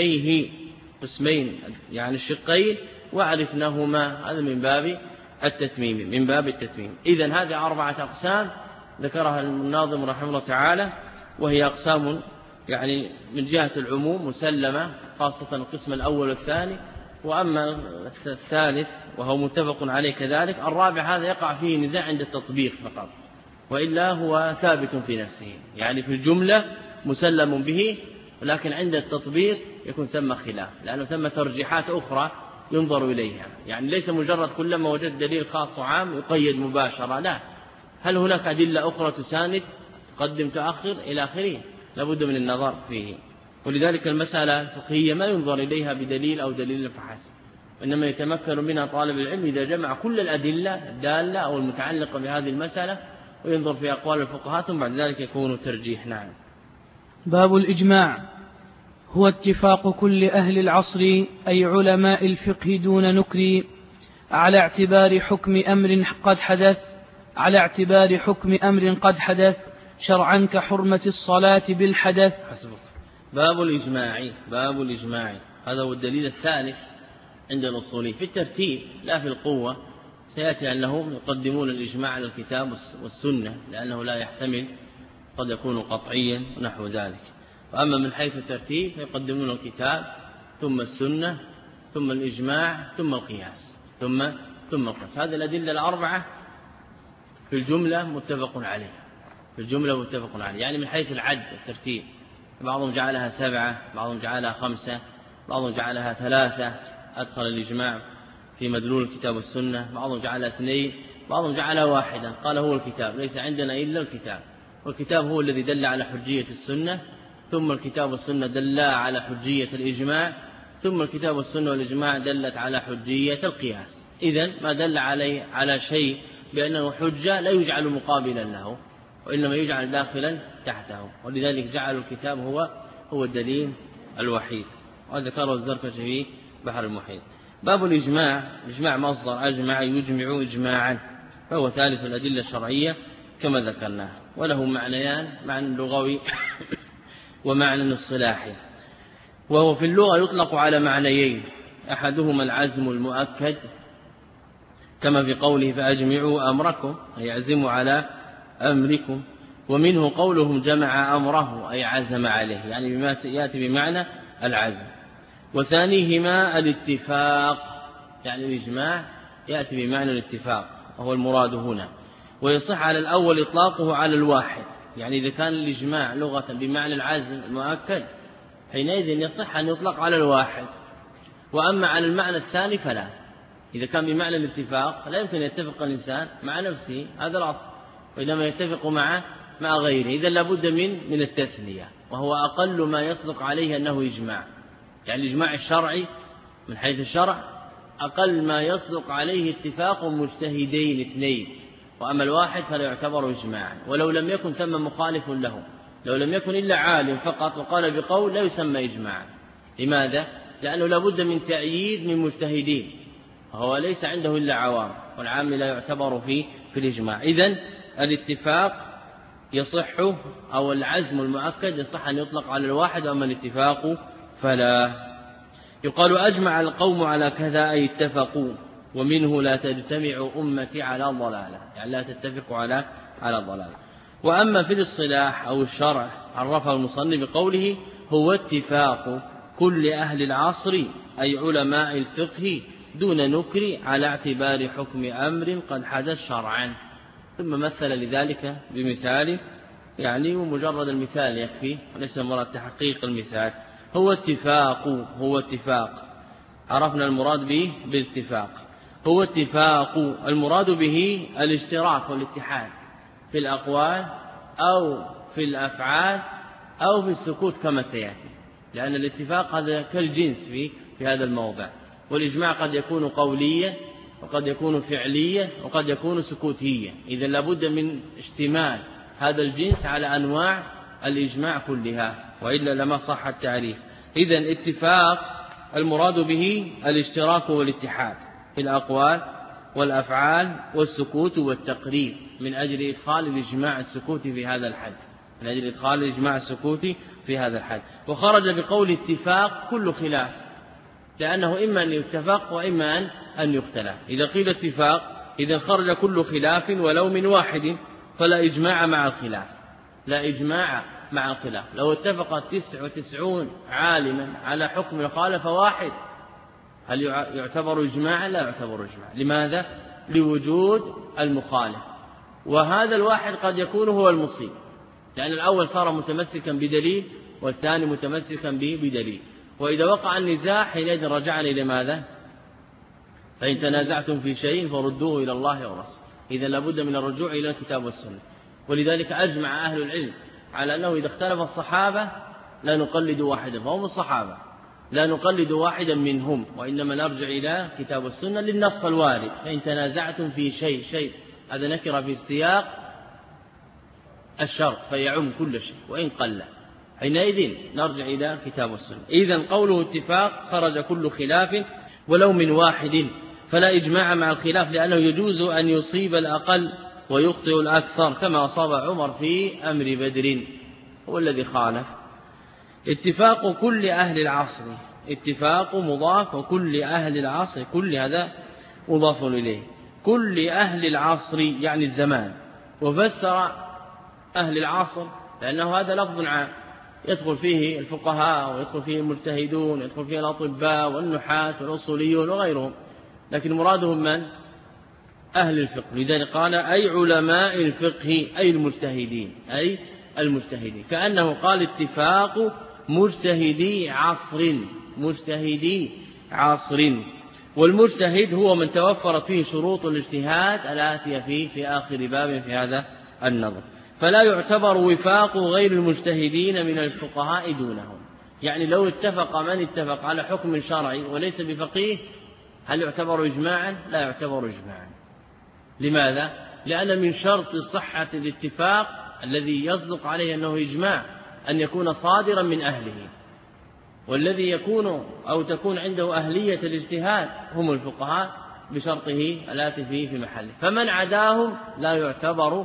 قسمين يعني الشقين وعرفناهما، هذا من باب التتميم، إذن هذه 4 أقسام ذكرها الناظم رحمه الله تعالى، وهي أقسام يعني من جهة العموم مسلمة، خاصة القسم الأول والثاني. وأما الثالث وهو متفق عليه كذلك، الرابع هذا يقع فيه نزاع عند التطبيق فقط، وإلا هو ثابت في نفسه، يعني في الجملة مسلم به، ولكن عند التطبيق يكون ثم خلاف، لأنه ثم ترجيحات أخرى ينظر إليها. يعني ليس مجرد كلما وجد دليل خاص وعام يقيد مباشرة، لا، هل هناك أدلة أخرى تساند، تقدم تأخر إلى آخره، لابد من النظر فيه. ولذلك المسألة الفقهية ما ينظر إليها بدليل أو دليل فحسب، إنما يتمكن منها طالب العلم إذا جمع كل الأدلة الدالة أو المتعلقة بهذه المسألة وينظر في أقوال الفقهاء، ثم بعد ذلك يكون ترجيح. نعم. باب الإجماع هو اتفاق كل أهل العصر أي علماء الفقه دون نكر على اعتبار حكم أمر قد حدث شرعا كحرمة الصلاة بالحدث. حسبك. باب الإجماع هذا هو الدليل الثالث عند الأصولي في الترتيب لا في القوة. سيأتي أنهم يقدمون الإجماع على الكتاب والسنة لأنه لا يحتمل، قد يكون قطعيا ونحو ذلك. وأما من حيث الترتيب فيقدمون الكتاب ثم السنة ثم الإجماع ثم القياس ثم القياس. هذه الأدلة 4 في الجملة متفق عليها، يعني من حيث العد الترتيب، بعضهم جعلها 7، بعضهم جعلها 5، بعضهم جعلها 3، أدخل الإجماع في مدلول الكتاب والسنة، بعضهم جعلها 2، بعضهم جعلها 1، قال هو الكتاب، ليس عندنا إلا الكتاب، والكتاب هو الذي دل على حجية السنة، ثم الكتاب والسنة دل على حجية الإجماع، ثم الكتاب والسنة والإجماع دلت على حجية القياس. إذن ما دل عليه على شيء بأنه حجة لا يجعل مقابلا له، وإنما يجعل داخلا تحته، ولذلك جعل الكتاب هو الدليل الوحيد، وذكره الزركشي في بحر المحيط. باب الإجماع. الإجماع مصدر أجمع يجمع إجماعا، فهو ثالث الأدلة الشرعية كما ذكرناه، وله معنيان: معنى لغوي ومعنى اصطلاحي. وهو في اللغة يطلق على معنيين: أحدهما العزم المؤكد كما في قوله فأجمعوا أمركم، أي يعزم على أمركم، ومنه قولهم جمع أمره أي عزم عليه، يعني بما يأتي بمعنى العزم. وثانيهما الاتفاق، يعني الإجماع يأتي بمعنى الاتفاق وهو المراد هنا، ويصح على الأول إطلاقه على الواحد، يعني إذا كان الإجماع لغة بمعنى العزم المؤكد حينئذ يصح أن يطلق على الواحد، وأما على المعنى الثاني فلا. إذا كان بمعنى الاتفاق لا يمكن يتفق الإنسان مع نفسه، هذا الأصل، وإنما يتفق مع غيره، إذا لابد من التثنية، وهو أقل ما يصدق عليه أنه إجماع. يعني الإجماع الشرعي من حيث الشرع أقل ما يصدق عليه اتفاق مجتهدين اثنين، وأما الواحد فلا يعتبر إجماعا، ولو لم يكن ثم مخالف له، لو لم يكن إلا عالم فقط وقال بقول لا يسمى إجماعا. لماذا؟ لأنه لابد من تأييد من مجتهدين، وهو ليس عنده إلا عوام، والعام لا يعتبر في الإجماع. إذن الاتفاق يصح، أو العزم المؤكد يصح أن يطلق على الواحد، وأما الاتفاق فلا. يقال أجمع القوم على كذا أي اتفقوا، ومنه لا تجتمع أمتي على ضلالة، يعني لا تتفق على ضلالة. وأما في الاصطلاح أو الشرع عرفه المصنف بقوله هو اتفاق كل أهل العصر أي علماء الفقه دون نكر على اعتبار حكم أمر قد حدث شرعا. ثم مثل لذلك بمثال، يعني ومجرد المثال يكفي وليس مراد تحقيق المثال. هو اتفاق عرفنا المراد به بالاتفاق. هو اتفاق المراد به الاشتراك والاتحاد في الأقوال أو في الأفعال أو في السكوت كما سيأتي، لأن الاتفاق هذا كالجنس في هذا الموضع، والإجماع قد يكون قولية وقد يكون فعلية وقد يكون سكوتية. إذا لابد من اشتمال هذا الجنس على أنواع الإجماع كلها، وإلا لما صح التعريف. إذن اتفاق المراد به الاشتراك والاتحاد في الأقوال والأفعال والسكوت والتقرير، من أجل إدخال الإجماع السكوتي في هذا الحد، من أجل إدخال الإجماع السكوتي في هذا الحد. وخرج بقول اتفاق كل خلاف، لأنه إما أن يتفق وإما أن يختلف. إذا قيل اتفاق إذا خرج كل خلاف ولو من واحد، فلا إجماع مع الخلاف، لا إجماع مع الخلاف. لو اتفق 99 عالما على حكم خالف واحد، هل يعتبر إجماعا؟ لا يعتبر إجماعا. لماذا؟ لوجود المخالف، وهذا الواحد قد يكون هو المصيب، لأن الأول صار متمسكا بدليل والثاني متمسكا بدليل. وإذا وقع النزاع حينئذ رجعنا إلى ماذا؟ فإن تنازعتم في شيء فردوه إلى الله ورسوله. إذا لابد من الرجوع إلى الكتاب والسنة. ولذلك أجمع أهل العلم على أنه إذا اختلف الصحابة لا نقلد واحدا، فهم الصحابة، لا نقلد واحدا منهم، وإنما نرجع إلى كتاب والسنة للنص الوارد. فإن تنازعتم في شيء هذا نكر في سياق الشرط فيعم كل شيء وإن قل، حينئذ نرجع إلى كتاب والسنة. إذن قوله اتفاق خرج كل خلاف ولو من واحد، فلا إجماع مع الخلاف، لأنه يجوز أن يصيب الأقل ويخطئ الأكثر، كما أصاب عمر في أمر بدر هو الذي خالف. اتفاق كل أهل العصر، اتفاق مضاف، وكل أهل العصر كل هذا مضاف إليه. كل أهل العصر يعني الزمان، وفسر أهل العصر لأنه هذا لفظ عام يدخل فيه الفقهاء ويدخل فيه المجتهدون ويدخل فيه الأطباء والنحاة والأصوليون وغيرهم، لكن مرادهم من؟ أهل الفقه. لذلك قال أي علماء الفقه أي المجتهدين، أي المجتهدين، كأنه قال اتفاق مجتهدي عصر. والمجتهد هو من توفرت فيه شروط الاجتهاد الآتية في آخر باب في هذا النظر. فلا يعتبر وفاق غير المجتهدين من الفقهاء دونهم، يعني لو اتفق من اتفق على حكم شرعي وليس بفقيه هل يعتبر إجماعا؟ لا يعتبر إجماعا. لماذا؟ لأن من شرط صحة الاتفاق الذي يصدق عليه أنه إجماع أن يكون صادرا من أهله، والذي يكون أو تكون عنده أهلية الاجتهاد هم الفقهاء بشرطه الآتي فيه في محله، فمن عداهم لا يعتبر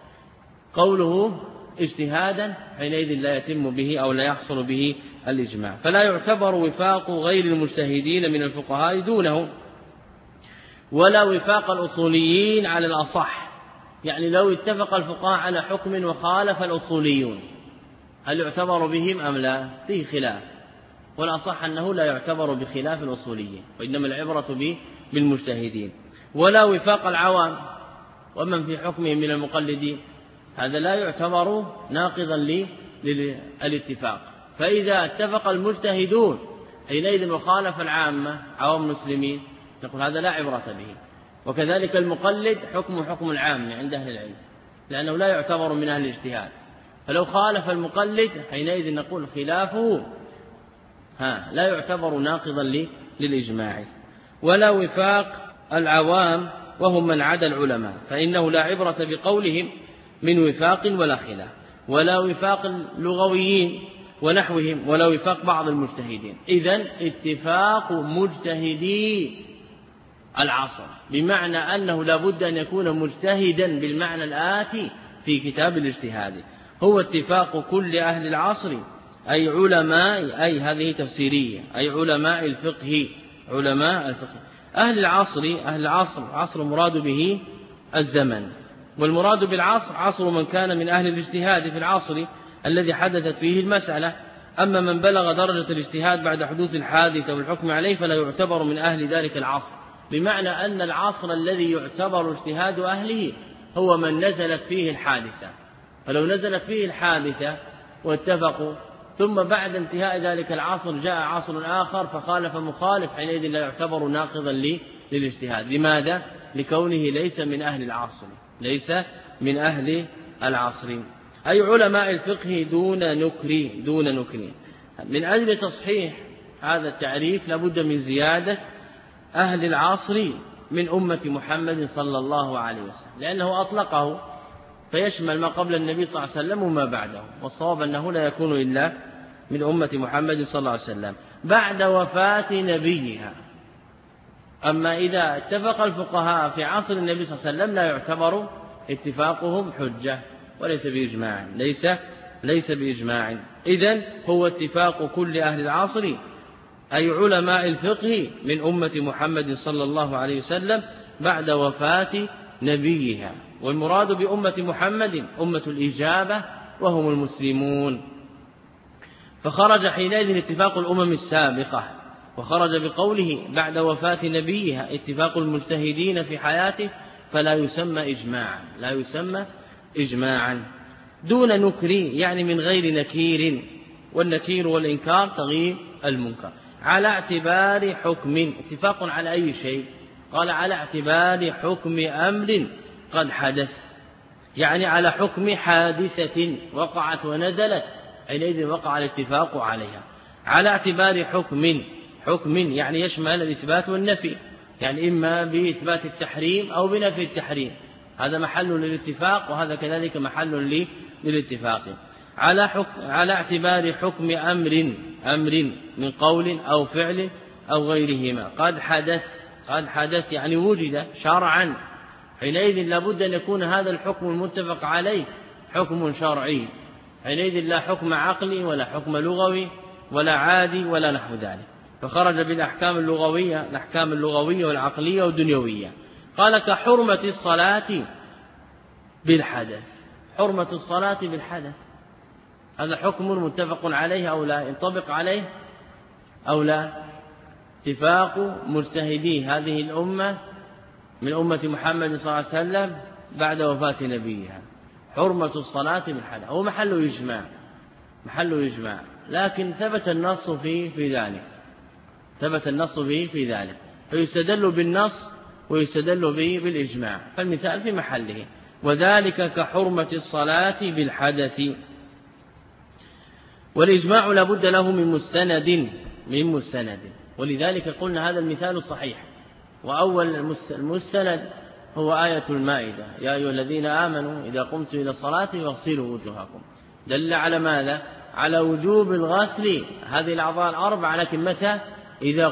قوله اجتهادا، حينئذ لا يتم به أو لا يحصل به الإجماع. فلا يعتبر وفاق غير المجتهدين من الفقهاء دونه، ولا وفاق الأصوليين على الأصح. يعني لو اتفق الفقهاء على حكم وخالف الأصوليون هل يعتبر بهم أم لا؟ فيه خلاف، والأصح أنه لا يعتبر بخلاف الأصوليين، وإنما العبرة بالمجتهدين. ولا وفاق العوام ومن في حكمهم من المقلدين، هذا لا يعتبر ناقضا للاتفاق. فإذا اتفق المجتهدون حينئذ وخالف العامة عوام المسلمين نقول هذا لا عبرة به. وكذلك المقلد حكم العام عند أهل العلم، لأنه لا يعتبر من أهل الاجتهاد، فلو خالف المقلد حينئذ نقول خلافه لا يعتبر ناقضا للإجماع. ولا وفاق العوام وهم من عدا العلماء، فإنه لا عبرة بقولهم من وفاق ولا خلاف. ولا وفاق اللغويين ونحوهم، ولا وفاق بعض المجتهدين. إذن اتفاق مجتهدي العصر، بمعنى أنه لا بد أن يكون مجتهدا بالمعنى الآتي في كتاب الاجتهاد، هو اتفاق كل أهل العصر أي علماء، أي هذه تفسيرية، أي علماء الفقه. علماء الفقه أهل العصر عصر مراد به الزمن، والمراد بالعصر عصر من كان من أهل الاجتهاد في العصر الذي حدثت فيه المسألة. أما من بلغ درجة الاجتهاد بعد حدوث الحادثة والحكم عليه فلا يعتبر من أهل ذلك العصر، بمعنى أن العصر الذي يعتبر اجتهاد أهله هو من نزلت فيه الحادثة. فلو نزلت فيه الحادثة واتفقوا ثم بعد انتهاء ذلك العصر جاء عصر آخر فخالف مخالف، حينئذ لا يعتبر ناقضا للاجتهاد. لماذا؟ لكونه ليس من أهل العصر، ليس من أهل العصر. أي علماء الفقه دون نكر. من أجل تصحيح هذا التعريف لابد من زيادة أهل العصر من أمة محمد صلى الله عليه وسلم، لأنه أطلقه فيشمل ما قبل النبي صلى الله عليه وسلم وما بعده، والصواب أنه لا يكون إلا من أمة محمد صلى الله عليه وسلم بعد وفاة نبيها. أما إذا اتفق الفقهاء في عصر النبي صلى الله عليه وسلم لا يعتبر اتفاقهم حجة وليس بإجماع، ليس بإجماع. إذن هو اتفاق كل أهل العصر أي علماء الفقه من أمة محمد صلى الله عليه وسلم بعد وفاة نبيها. والمراد بأمة محمد أمة الإجابة وهم المسلمون. فخرج حينئذ اتفاق الأمم السابقة، وخرج بقوله بعد وفاة نبيها اتفاق المجتهدين في حياته، فلا يسمى إجماعا، لا يسمى إجماعا. دون نكر يعني من غير نكير، والنكير والإنكار تغيير المنكر. على اعتبار حكم، اتفاق على أي شيء؟ قال على اعتبار حكم أمر قد حدث، يعني على حكم حادثة وقعت ونزلت، حينئذ وقع الاتفاق عليها. على اعتبار حكم يعني يشمل الإثبات والنفي، يعني إما بإثبات التحريم أو بنفي التحريم، هذا محل للاتفاق وهذا كذلك محل للاتفاق. على اعتبار حكم أمر من قول أو فعل أو غيرهما قد حدث يعني وجد شرعا، حينئذ لابد أن يكون هذا الحكم المتفق عليه حكم شرعي، حينئذ لا حكم عقلي ولا حكم لغوي ولا عادي ولا نحو ذلك. فخرج بالأحكام اللغوية، الأحكام اللغوية والعقلية والدنيوية. قال كحرمة الصلاة بالحدث. حرمة الصلاة بالحدث هذا حكم متفق عليه أو لا، ينطبق عليه أو لا؟ اتفاق مجتهدي هذه الأمة من أمة محمد صلى الله عليه وسلم بعد وفاة نبيها، حرمة الصلاة بالحدث هو محل يجمع، لكن ثبت النص في ذلك، ثبت النص في ذلك، فيستدل بالنص ويستدل به بالإجماع، فالمثال في محله. وذلك كحرمة الصلاة بالحدث. والإجماع لا بد له من مستند ولذلك قلنا هذا المثال الصحيح. وأول المستند هو آية المائدة: يا أيها الذين آمنوا إذا قمتم إلى الصلاة فاغسلوا وجوهكم. دل على ماذا؟ على وجوب الغسل هذه الأعضاء الأربع، لكن متى؟ إذا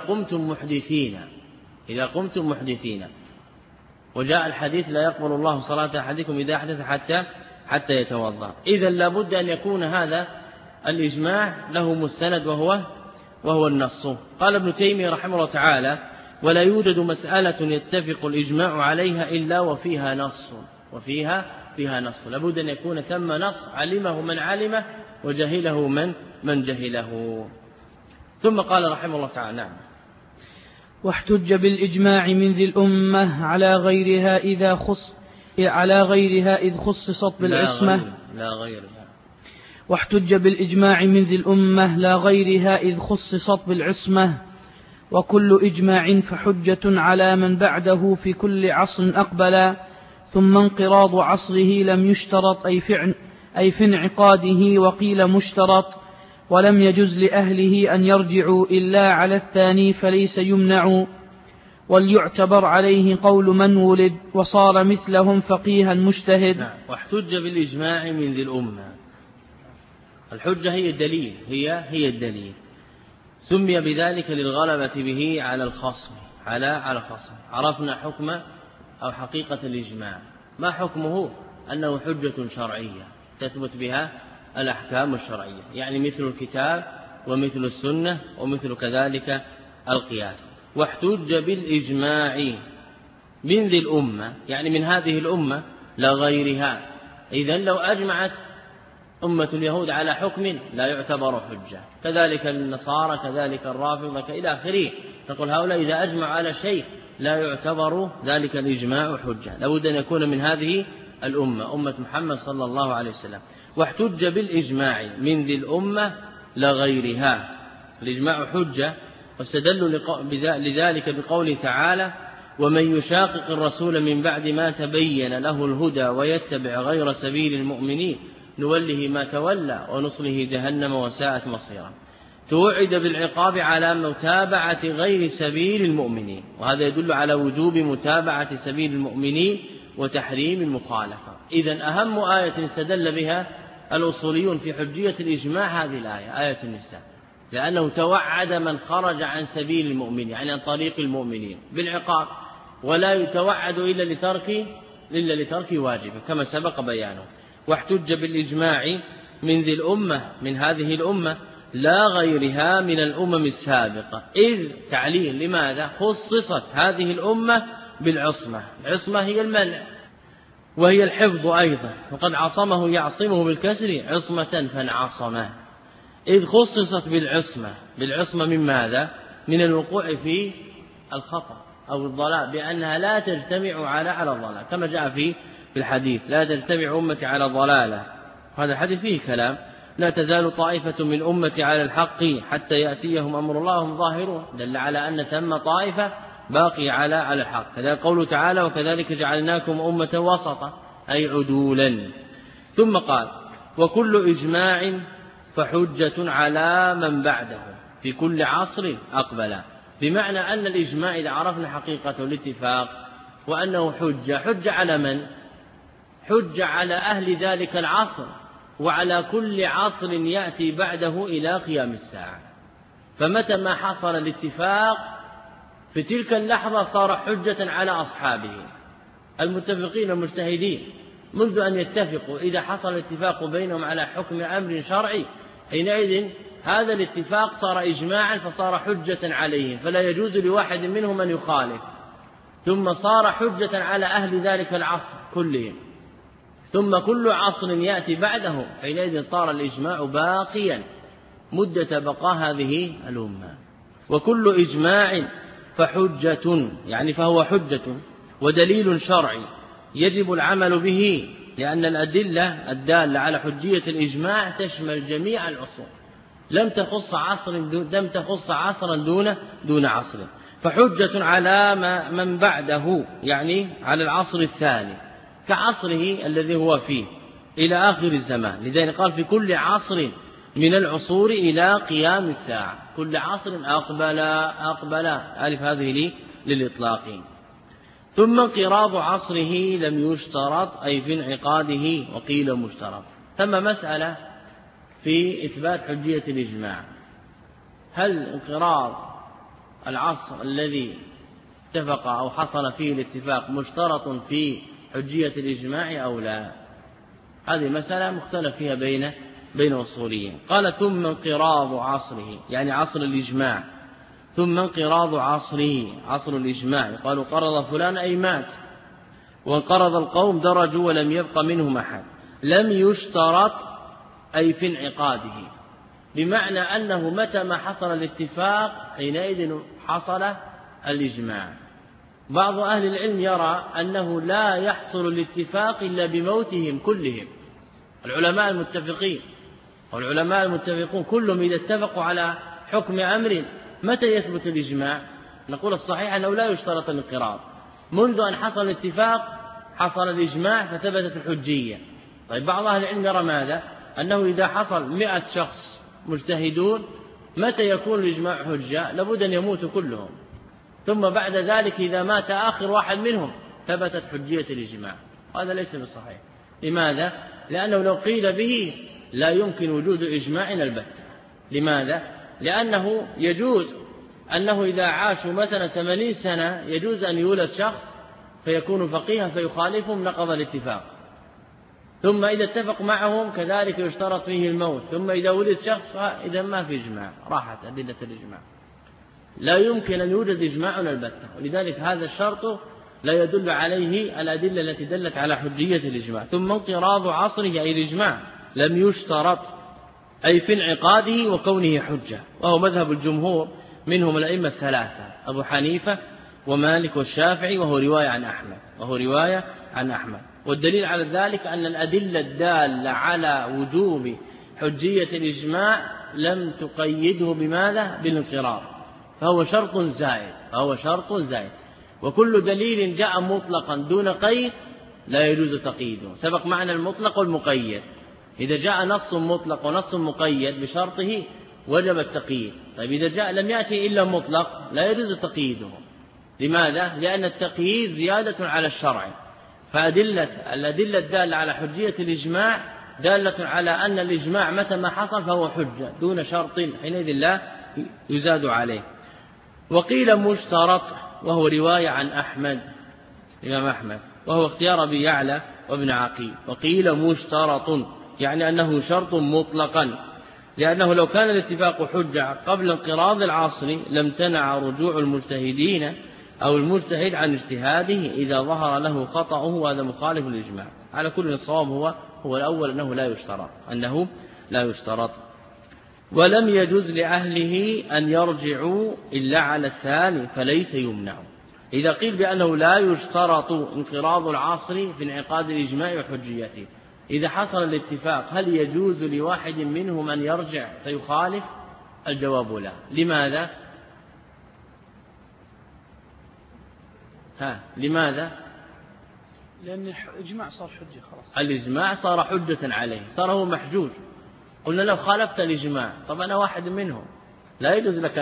قمتم محدثين. وجاء الحديث: لا يقبل الله صلاة أحدكم إذا أحدث حتى يتوضأ. إذا لابد أن يكون هذا الإجماع له مستند وهو النص. قال ابن تيمية رحمه الله تعالى: ولا يوجد مسألة يتفق الإجماع عليها إلا وفيها نص. لابد أن يكون ثم نص علمه من علمه وجهله من جهله. ثم قال رحمه الله تعالى: نعم. واحتج بالإجماع من ذي الأمة على غيرها إذ خصصت بالعصمة. واحتج بالإجماع من ذي الأمة لا غيرها إذ خصصت بالعصمة. وكل إجماع فحجة على من بعده في كل عصر أقبلا، ثم انقراض عصره لم يشترط أي في انعقاده، وقيل مشترط، ولم يجز لأهله أن يرجعوا إلا على الثاني فليس يمنع. وليعتبر عليه قول من ولد وصار مثلهم فقيها مجتهد. واحتج بالإجماع من ذي الأمة. الحجة هي الدليل، هي الدليل. سمي بذلك للغلبة به على الخصم. عرفنا حكم أو حقيقة الإجماع. ما حكمه؟ أنه حجة شرعية تثبت بها الأحكام الشرعية، يعني مثل الكتاب ومثل السنة ومثل كذلك القياس. واحتج بالإجماع من ذي الأمة، يعني من هذه الأمة لا غيرها. إذن لو أجمعت أمة اليهود على حكم لا يعتبر حجة، كذلك النصارى، كذلك الرافضة إلى آخره. نقول هؤلاء إذا أجمعوا على شيء لا يعتبر ذلك الإجماع حجة، لابد أن يكون من هذه الأمة، أمة محمد صلى الله عليه وسلم. واحتج بالإجماع من ذي الأمة لا غيرها. الإجماع حجة، واستدلوا لذلك بقوله تعالى: ومن يشاقق الرسول من بعد ما تبين له الهدى ويتبع غير سبيل المؤمنين نوله ما تولى ونصله جهنم وساءت مصيرا. توعد بالعقاب على متابعة غير سبيل المؤمنين، وهذا يدل على وجوب متابعة سبيل المؤمنين وتحريم المخالفة. إذن أهم آية استدل بها الأصوليون في حجية الإجماع هذه الآية، آية النساء، لأنه توعد من خرج عن سبيل المؤمنين، يعني عن طريق المؤمنين، بالعقاب، ولا يتوعد إلا لترك واجبه كما سبق بيانه. واحتج بالإجماع من ذي الأمة، من هذه الأمة لا غيرها من الأمم السابقة، إذ تعليل لماذا خصصت هذه الأمة بالعصمة. العصمة هي المنع وهي الحفظ أيضا، وقد يعصمه بالكسر عصمة فانعصمه. إذ خصصت بالعصمة من ماذا؟ من الوقوع في الخطأ أو الضلال، بأنها لا تجتمع على الضلال، كما جاء في الحديث: لا تجتمع أمتي على ضلالة. هذا الحديث فيه كلام: لا تزال طائفة من أمتي على الحق حتى يأتيهم أمر الله وهم ظاهرون. دل على أن ثم طائفة باقي على الحق. كذا قوله تعالى: وكذلك جعلناكم أمة وسطا، أي عدولا. ثم قال: وكل إجماع فحجة على من بعده في كل عصر أقبل. بمعنى أن الإجماع إذا عرفنا حقيقة الاتفاق وأنه حجة على من؟ حجة على أهل ذلك العصر وعلى كل عصر يأتي بعده إلى قيام الساعة. فمتى ما حصل الاتفاق في تلك اللحظة صار حجة على أصحابه المتفقين المجتهدين، منذ أن يتفقوا. إذا حصل الاتفاق بينهم على حكم أمر شرعي، حينئذ هذا الاتفاق صار إجماعا، فصار حجة عليهم، فلا يجوز لواحد منهم أن يخالف. ثم صار حجة على أهل ذلك العصر كلهم، ثم كل عصر يأتي بعده، حينئذ صار الإجماع باقيا مدة بقاء هذه الأمة. وكل إجماع فحجة، يعني فهو حجة ودليل شرعي يجب العمل به، لأن الأدلة الدالة على حجية الإجماع تشمل جميع العصور، لم تخص عصرا دون عصر. فحجة على من بعده، يعني على العصر الثاني كعصره الذي هو فيه إلى آخر الزمان. لذلك قال: في كل عصر من العصور إلى قيام الساعة، كل عصر أقبل ألف هذه للإطلاق. ثم انقراض عصره لم يشترط أي في انعقاده، وقيل مشترط. ثم مسألة في إثبات حجية الإجماع، هل انقراض العصر الذي اتفق أو حصل فيه الاتفاق مشترط في حجية الإجماع أو لا؟ هذه مسألة مختلف فيها بين أصوليين. قال ثم انقراض عصره يعني عصر الإجماع، ثم انقراض عصره عصر الإجماع، قالوا قرض فلان أي مات، وانقرض القوم درجوا ولم يبق منهم أحد، لم يشترط أي في انعقاده، بمعنى أنه متى ما حصل الاتفاق حينئذ حصل الإجماع. بعض أهل العلم يرى أنه لا يحصل الاتفاق إلا بموتهم كلهم، العلماء المتفقين والعلماء المتفقون كلهم إذا اتفقوا على حكم أمر متى يثبت الإجماع؟ نقول الصحيح أنه لا يشترط الانقراض، منذ أن حصل الاتفاق حصل الإجماع فثبتت الحجية. طيب بعض أهل العلم يرى ماذا؟ أنه إذا حصل 100 شخص مجتهدون متى يكون الإجماع حجة؟ لابد أن يموتوا كلهم، ثم بعد ذلك إذا مات آخر واحد منهم ثبتت حجية الإجماع. هذا ليس بالصحيح. لماذا؟ لأنه لو قيل به لا يمكن وجود إجماع البتة. لماذا؟ لأنه يجوز أنه إذا عاشوا مثلا 80 سنة يجوز أن يولد شخص فيكون فقيها فيخالفهم نقض الاتفاق، ثم إذا اتفق معهم كذلك يشترط فيه الموت، ثم إذا ولد شخص إذا ما في إجماع، راحت أدلة الإجماع، لا يمكن أن يوجد إجماع البتة. ولذلك هذا الشرط لا يدل عليه الأدلة التي دلت على حجية الإجماع. ثم انقراض عصره أي الإجماع لم يشترط أي في انعقاده وكونه حجة، وهو مذهب الجمهور منهم الأئمة الثلاثة أبو حنيفة ومالك والشافعي، وهو رواية عن أحمد. والدليل على ذلك أن الأدلة الدالة على وجوب حجية الإجماع لم تقيده بماذا؟ بالانقراض، فهو شرط زائد. وكل دليل جاء مطلقا دون قيد لا يجوز تقييده. سبق معنى المطلق والمقيد، إذا جاء نص مطلق ونص مقيد بشرطه وجب التقييد. طيب إذا جاء لم يأتي إلا مطلق لا يجوز تقييده. لماذا؟ لأن التقييد زيادة على الشرع، فالأدلة الدالة على حجية الإجماع دالة على أن الإجماع متى ما حصل فهو حجة دون شرط، حينئذ لا يزاد عليه. وقيل مشترط وهو رواية عن الإمام أحمد، وهو اختيار أبي يعلى وابن عقيل. وقيل مشترط يعني أنه شرط مطلقا، لأنه لو كان الاتفاق حجة قبل انقراض العصر لم تنع رجوع المجتهدين أو المجتهد عن اجتهاده إذا ظهر له خطأه، وهذا مخالف للإجماع. على كل الصواب هو الأول أنه لا يشترط. ولم يجوز لأهله أن يرجعوا إلا على الثاني فليس يمنع. إذا قيل بأنه لا يشترط انقراض العصر في انعقاد الإجماع وحجيته، إذا حصل الاتفاق هل يجوز لواحد منهم أن يرجع فيخالف؟ الجواب لا. لماذا؟ لماذا؟ لأن الإجماع صار حجة خلاص، الإجماع صار حجة عليه، صار هو محجوج. قلنا لو خالفت الإجماع، طب أنا واحد منهم، لا يجوز لك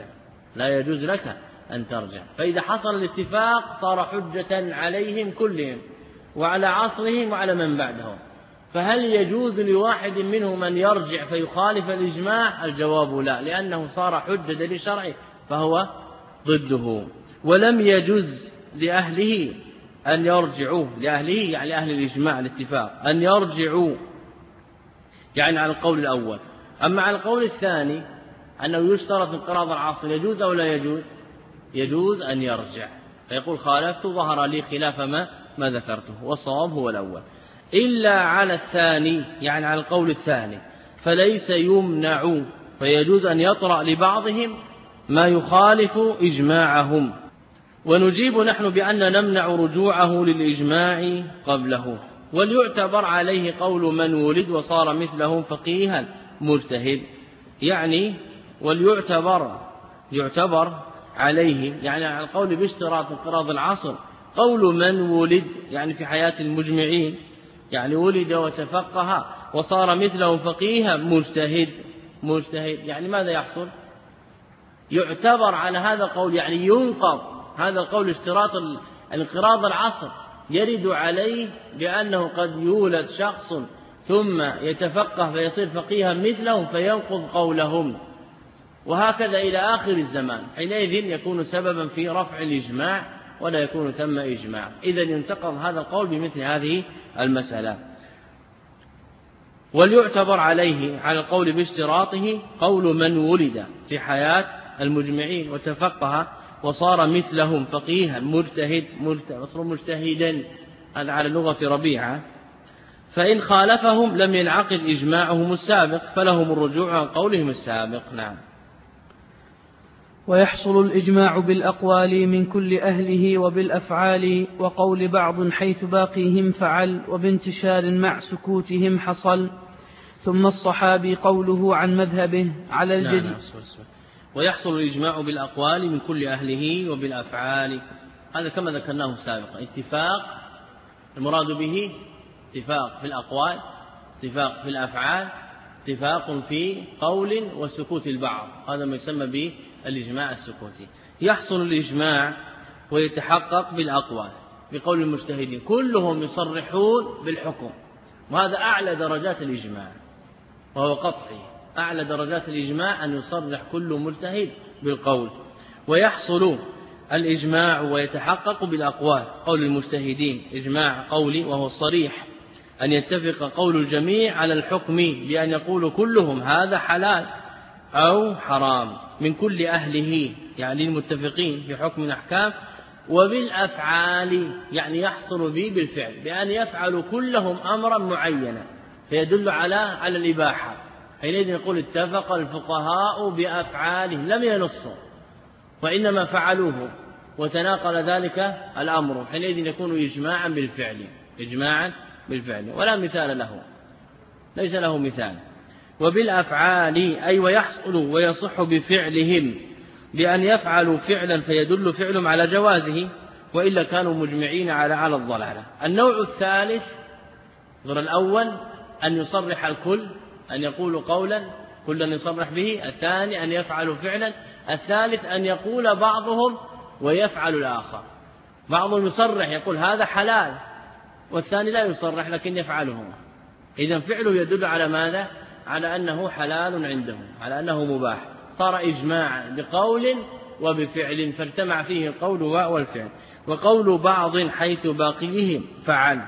أن ترجع. فإذا حصل الاتفاق صار حجة عليهم كلهم وعلى عصرهم وعلى من بعدهم. فهل يجوز لواحد منهم أن يرجع فيخالف الإجماع؟ الجواب لا، لأنه صار حجة دليل شرعي فهو ضده. ولم يجوز لأهله أن يرجعوا، لأهله يعني أهل الإجماع الاتفاق، أن يرجعوا يعني على القول الأول. أما على القول الثاني أنه يشترط انقراض العصر، يجوز أو لا يجوز؟ يجوز أن يرجع فيقول خالفت ظهر لي خلاف ما ذكرته، والصواب هو الأول. إلا على الثاني يعني على القول الثاني فليس يمنع، فيجوز أن يطرأ لبعضهم ما يخالف إجماعهم. ونجيب نحن بأن نمنع رجوعه للإجماع قبله. وليعتبر عليه قول من ولد وصار مثلهم فقيها مجتهد، يعني يعتبر عليه يعني على القول باشتراط انقراض العصر قول من ولد يعني في حياة المجمعين، يعني ولد وتفقه وصار مثلهم فقيها مجتهد يعني ماذا يحصل؟ يعتبر على هذا القول، يعني ينقض هذا القول اشتراط انقراض العصر، يرد عليه بأنه قد يولد شخص ثم يتفقه فيصير فقيها مثلهم فينقض قولهم، وهكذا إلى آخر الزمان. حينئذ يكون سببا في رفع الإجماع ولا يكون ثم إجماع. إذن ينتقض هذا القول بمثل هذه المسألة. وليعتبر عليه على القول باشتراطه قول من ولد في حياة المجمعين وتفقه وصار مثلهم فقيها مجتهدا، هذا على لغة ربيعة. فإن خالفهم لم ينعقد إجماعهم السابق فلهم الرجوع عن قولهم السابق. نعم. ويحصل الإجماع بالأقوال من كل أهله وبالأفعال، وقول بعض حيث باقيهم فعل، وبانتشار مع سكوتهم حصل. ثم الصحابي قوله عن مذهبه على الجديد. ويحصل الإجماع بالأقوال من كل أهله وبالأفعال، هذا كما ذكرناه سابقا. اتفاق المراد به اتفاق في الأقوال، اتفاق في الأفعال، اتفاق في قول وسكوت البعض، هذا ما يسمى به الإجماع السكوتي. يحصل الإجماع ويتحقق بالأقوال بقول المجتهدين كلهم يصرحون بالحكم، وهذا أعلى درجات الإجماع وهو قطعي. أعلى درجات الإجماع أن يصرح كل مجتهد بالقول. ويحصل الإجماع ويتحقق بالأقوال قول المجتهدين إجماع قولي وهو الصريح، أن يتفق قول الجميع على الحكم بأن يقول كلهم هذا حلال أو حرام من كل أهله، يعني المتفقين في حكم الأحكام. وبالأفعال يعني يحصل به بالفعل بأن يفعل كلهم أمرا معينا فيدل على الإباحة. حينئذ نقول اتفق الفقهاء بأفعالهم، لم ينصوا وإنما فعلوه وتناقل ذلك الأمر، حينئذ يكون إجماعا بالفعل ولا مثال له، ليس له مثال. وبالأفعال أي ويحصل ويصح بفعلهم بأن يفعلوا فعلا فيدل فعلهم على جوازه، وإلا كانوا مجمعين على الضلالة. النوع الثالث غير الأول أن يصرح الكل، أن يقول قولا كلا يصرح به. الثاني أن يفعل فعلا. الثالث أن يقول بعضهم ويفعل الآخر، بعضهم يصرح يقول هذا حلال والثاني لا يصرح لكن يفعله. إذن فعله يدل على ماذا؟ على أنه حلال عندهم، على أنه مباح، صار إجماعا بقول وبفعل فاجتمع فيه القول والفعل. وقول بعض حيث باقيهم فعل،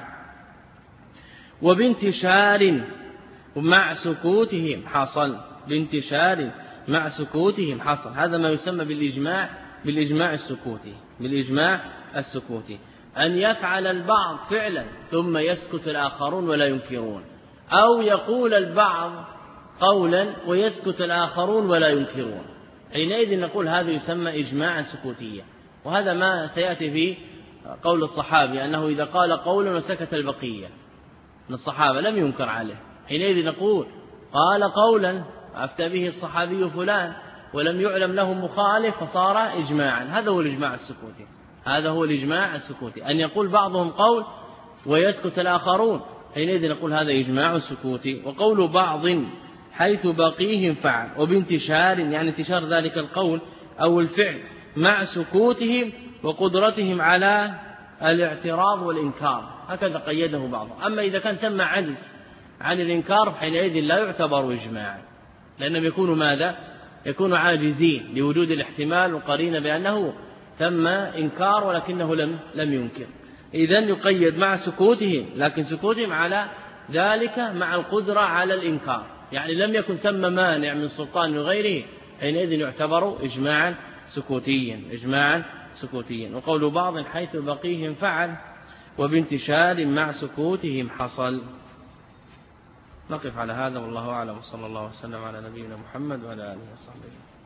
وبانتشار مع سكوتهم حصل. بانتشار مع سكوتهم حصل، هذا ما يسمى بالإجماع السكوتي. أن يفعل البعض فعلا ثم يسكت الآخرون ولا ينكرون، أو يقول البعض قولا ويسكت الآخرون ولا ينكرون، حينئذ نقول هذا يسمى إجماعا سكوتيا. وهذا ما سيأتي في قول الصحابي أنه إذا قال قولا وسكت البقية من الصحابة لم ينكر عليه، حينئذ نقول قال قولا أفتى به الصحابي فلان ولم يعلم له مخالف فصار إجماعا. هذا هو الإجماع السكوتي، أن يقول بعضهم قول ويسكت الآخرون، حينئذ نقول هذا إجماع سكوتي. وقول بعض حيث باقيهم فعل، وبانتشار يعني انتشار ذلك القول أو الفعل مع سكوتهم وقدرتهم على الاعتراض والإنكار، هكذا قيده بعضهم. أما إذا كان تم عجز عن الإنكار حينئذ لا يعتبر إجماعا، لأنهم يكونوا ماذا؟ يكونوا عاجزين لوجود الاحتمال وقرينة بأنه ثم إنكار ولكنه لم ينكر. إذن يقيد مع سكوتهم، لكن سكوتهم على ذلك مع القدرة على الإنكار، يعني لم يكن ثم مانع من سلطان وغيره، حينئذ يعتبر إجماعا سكوتيا. وقول بعض حيث بقيهم فعل، وبانتشار مع سكوتهم حصل. نقف على هذا والله أعلم، صلى الله وسلم على نبينا محمد وعلى آله وصحبه.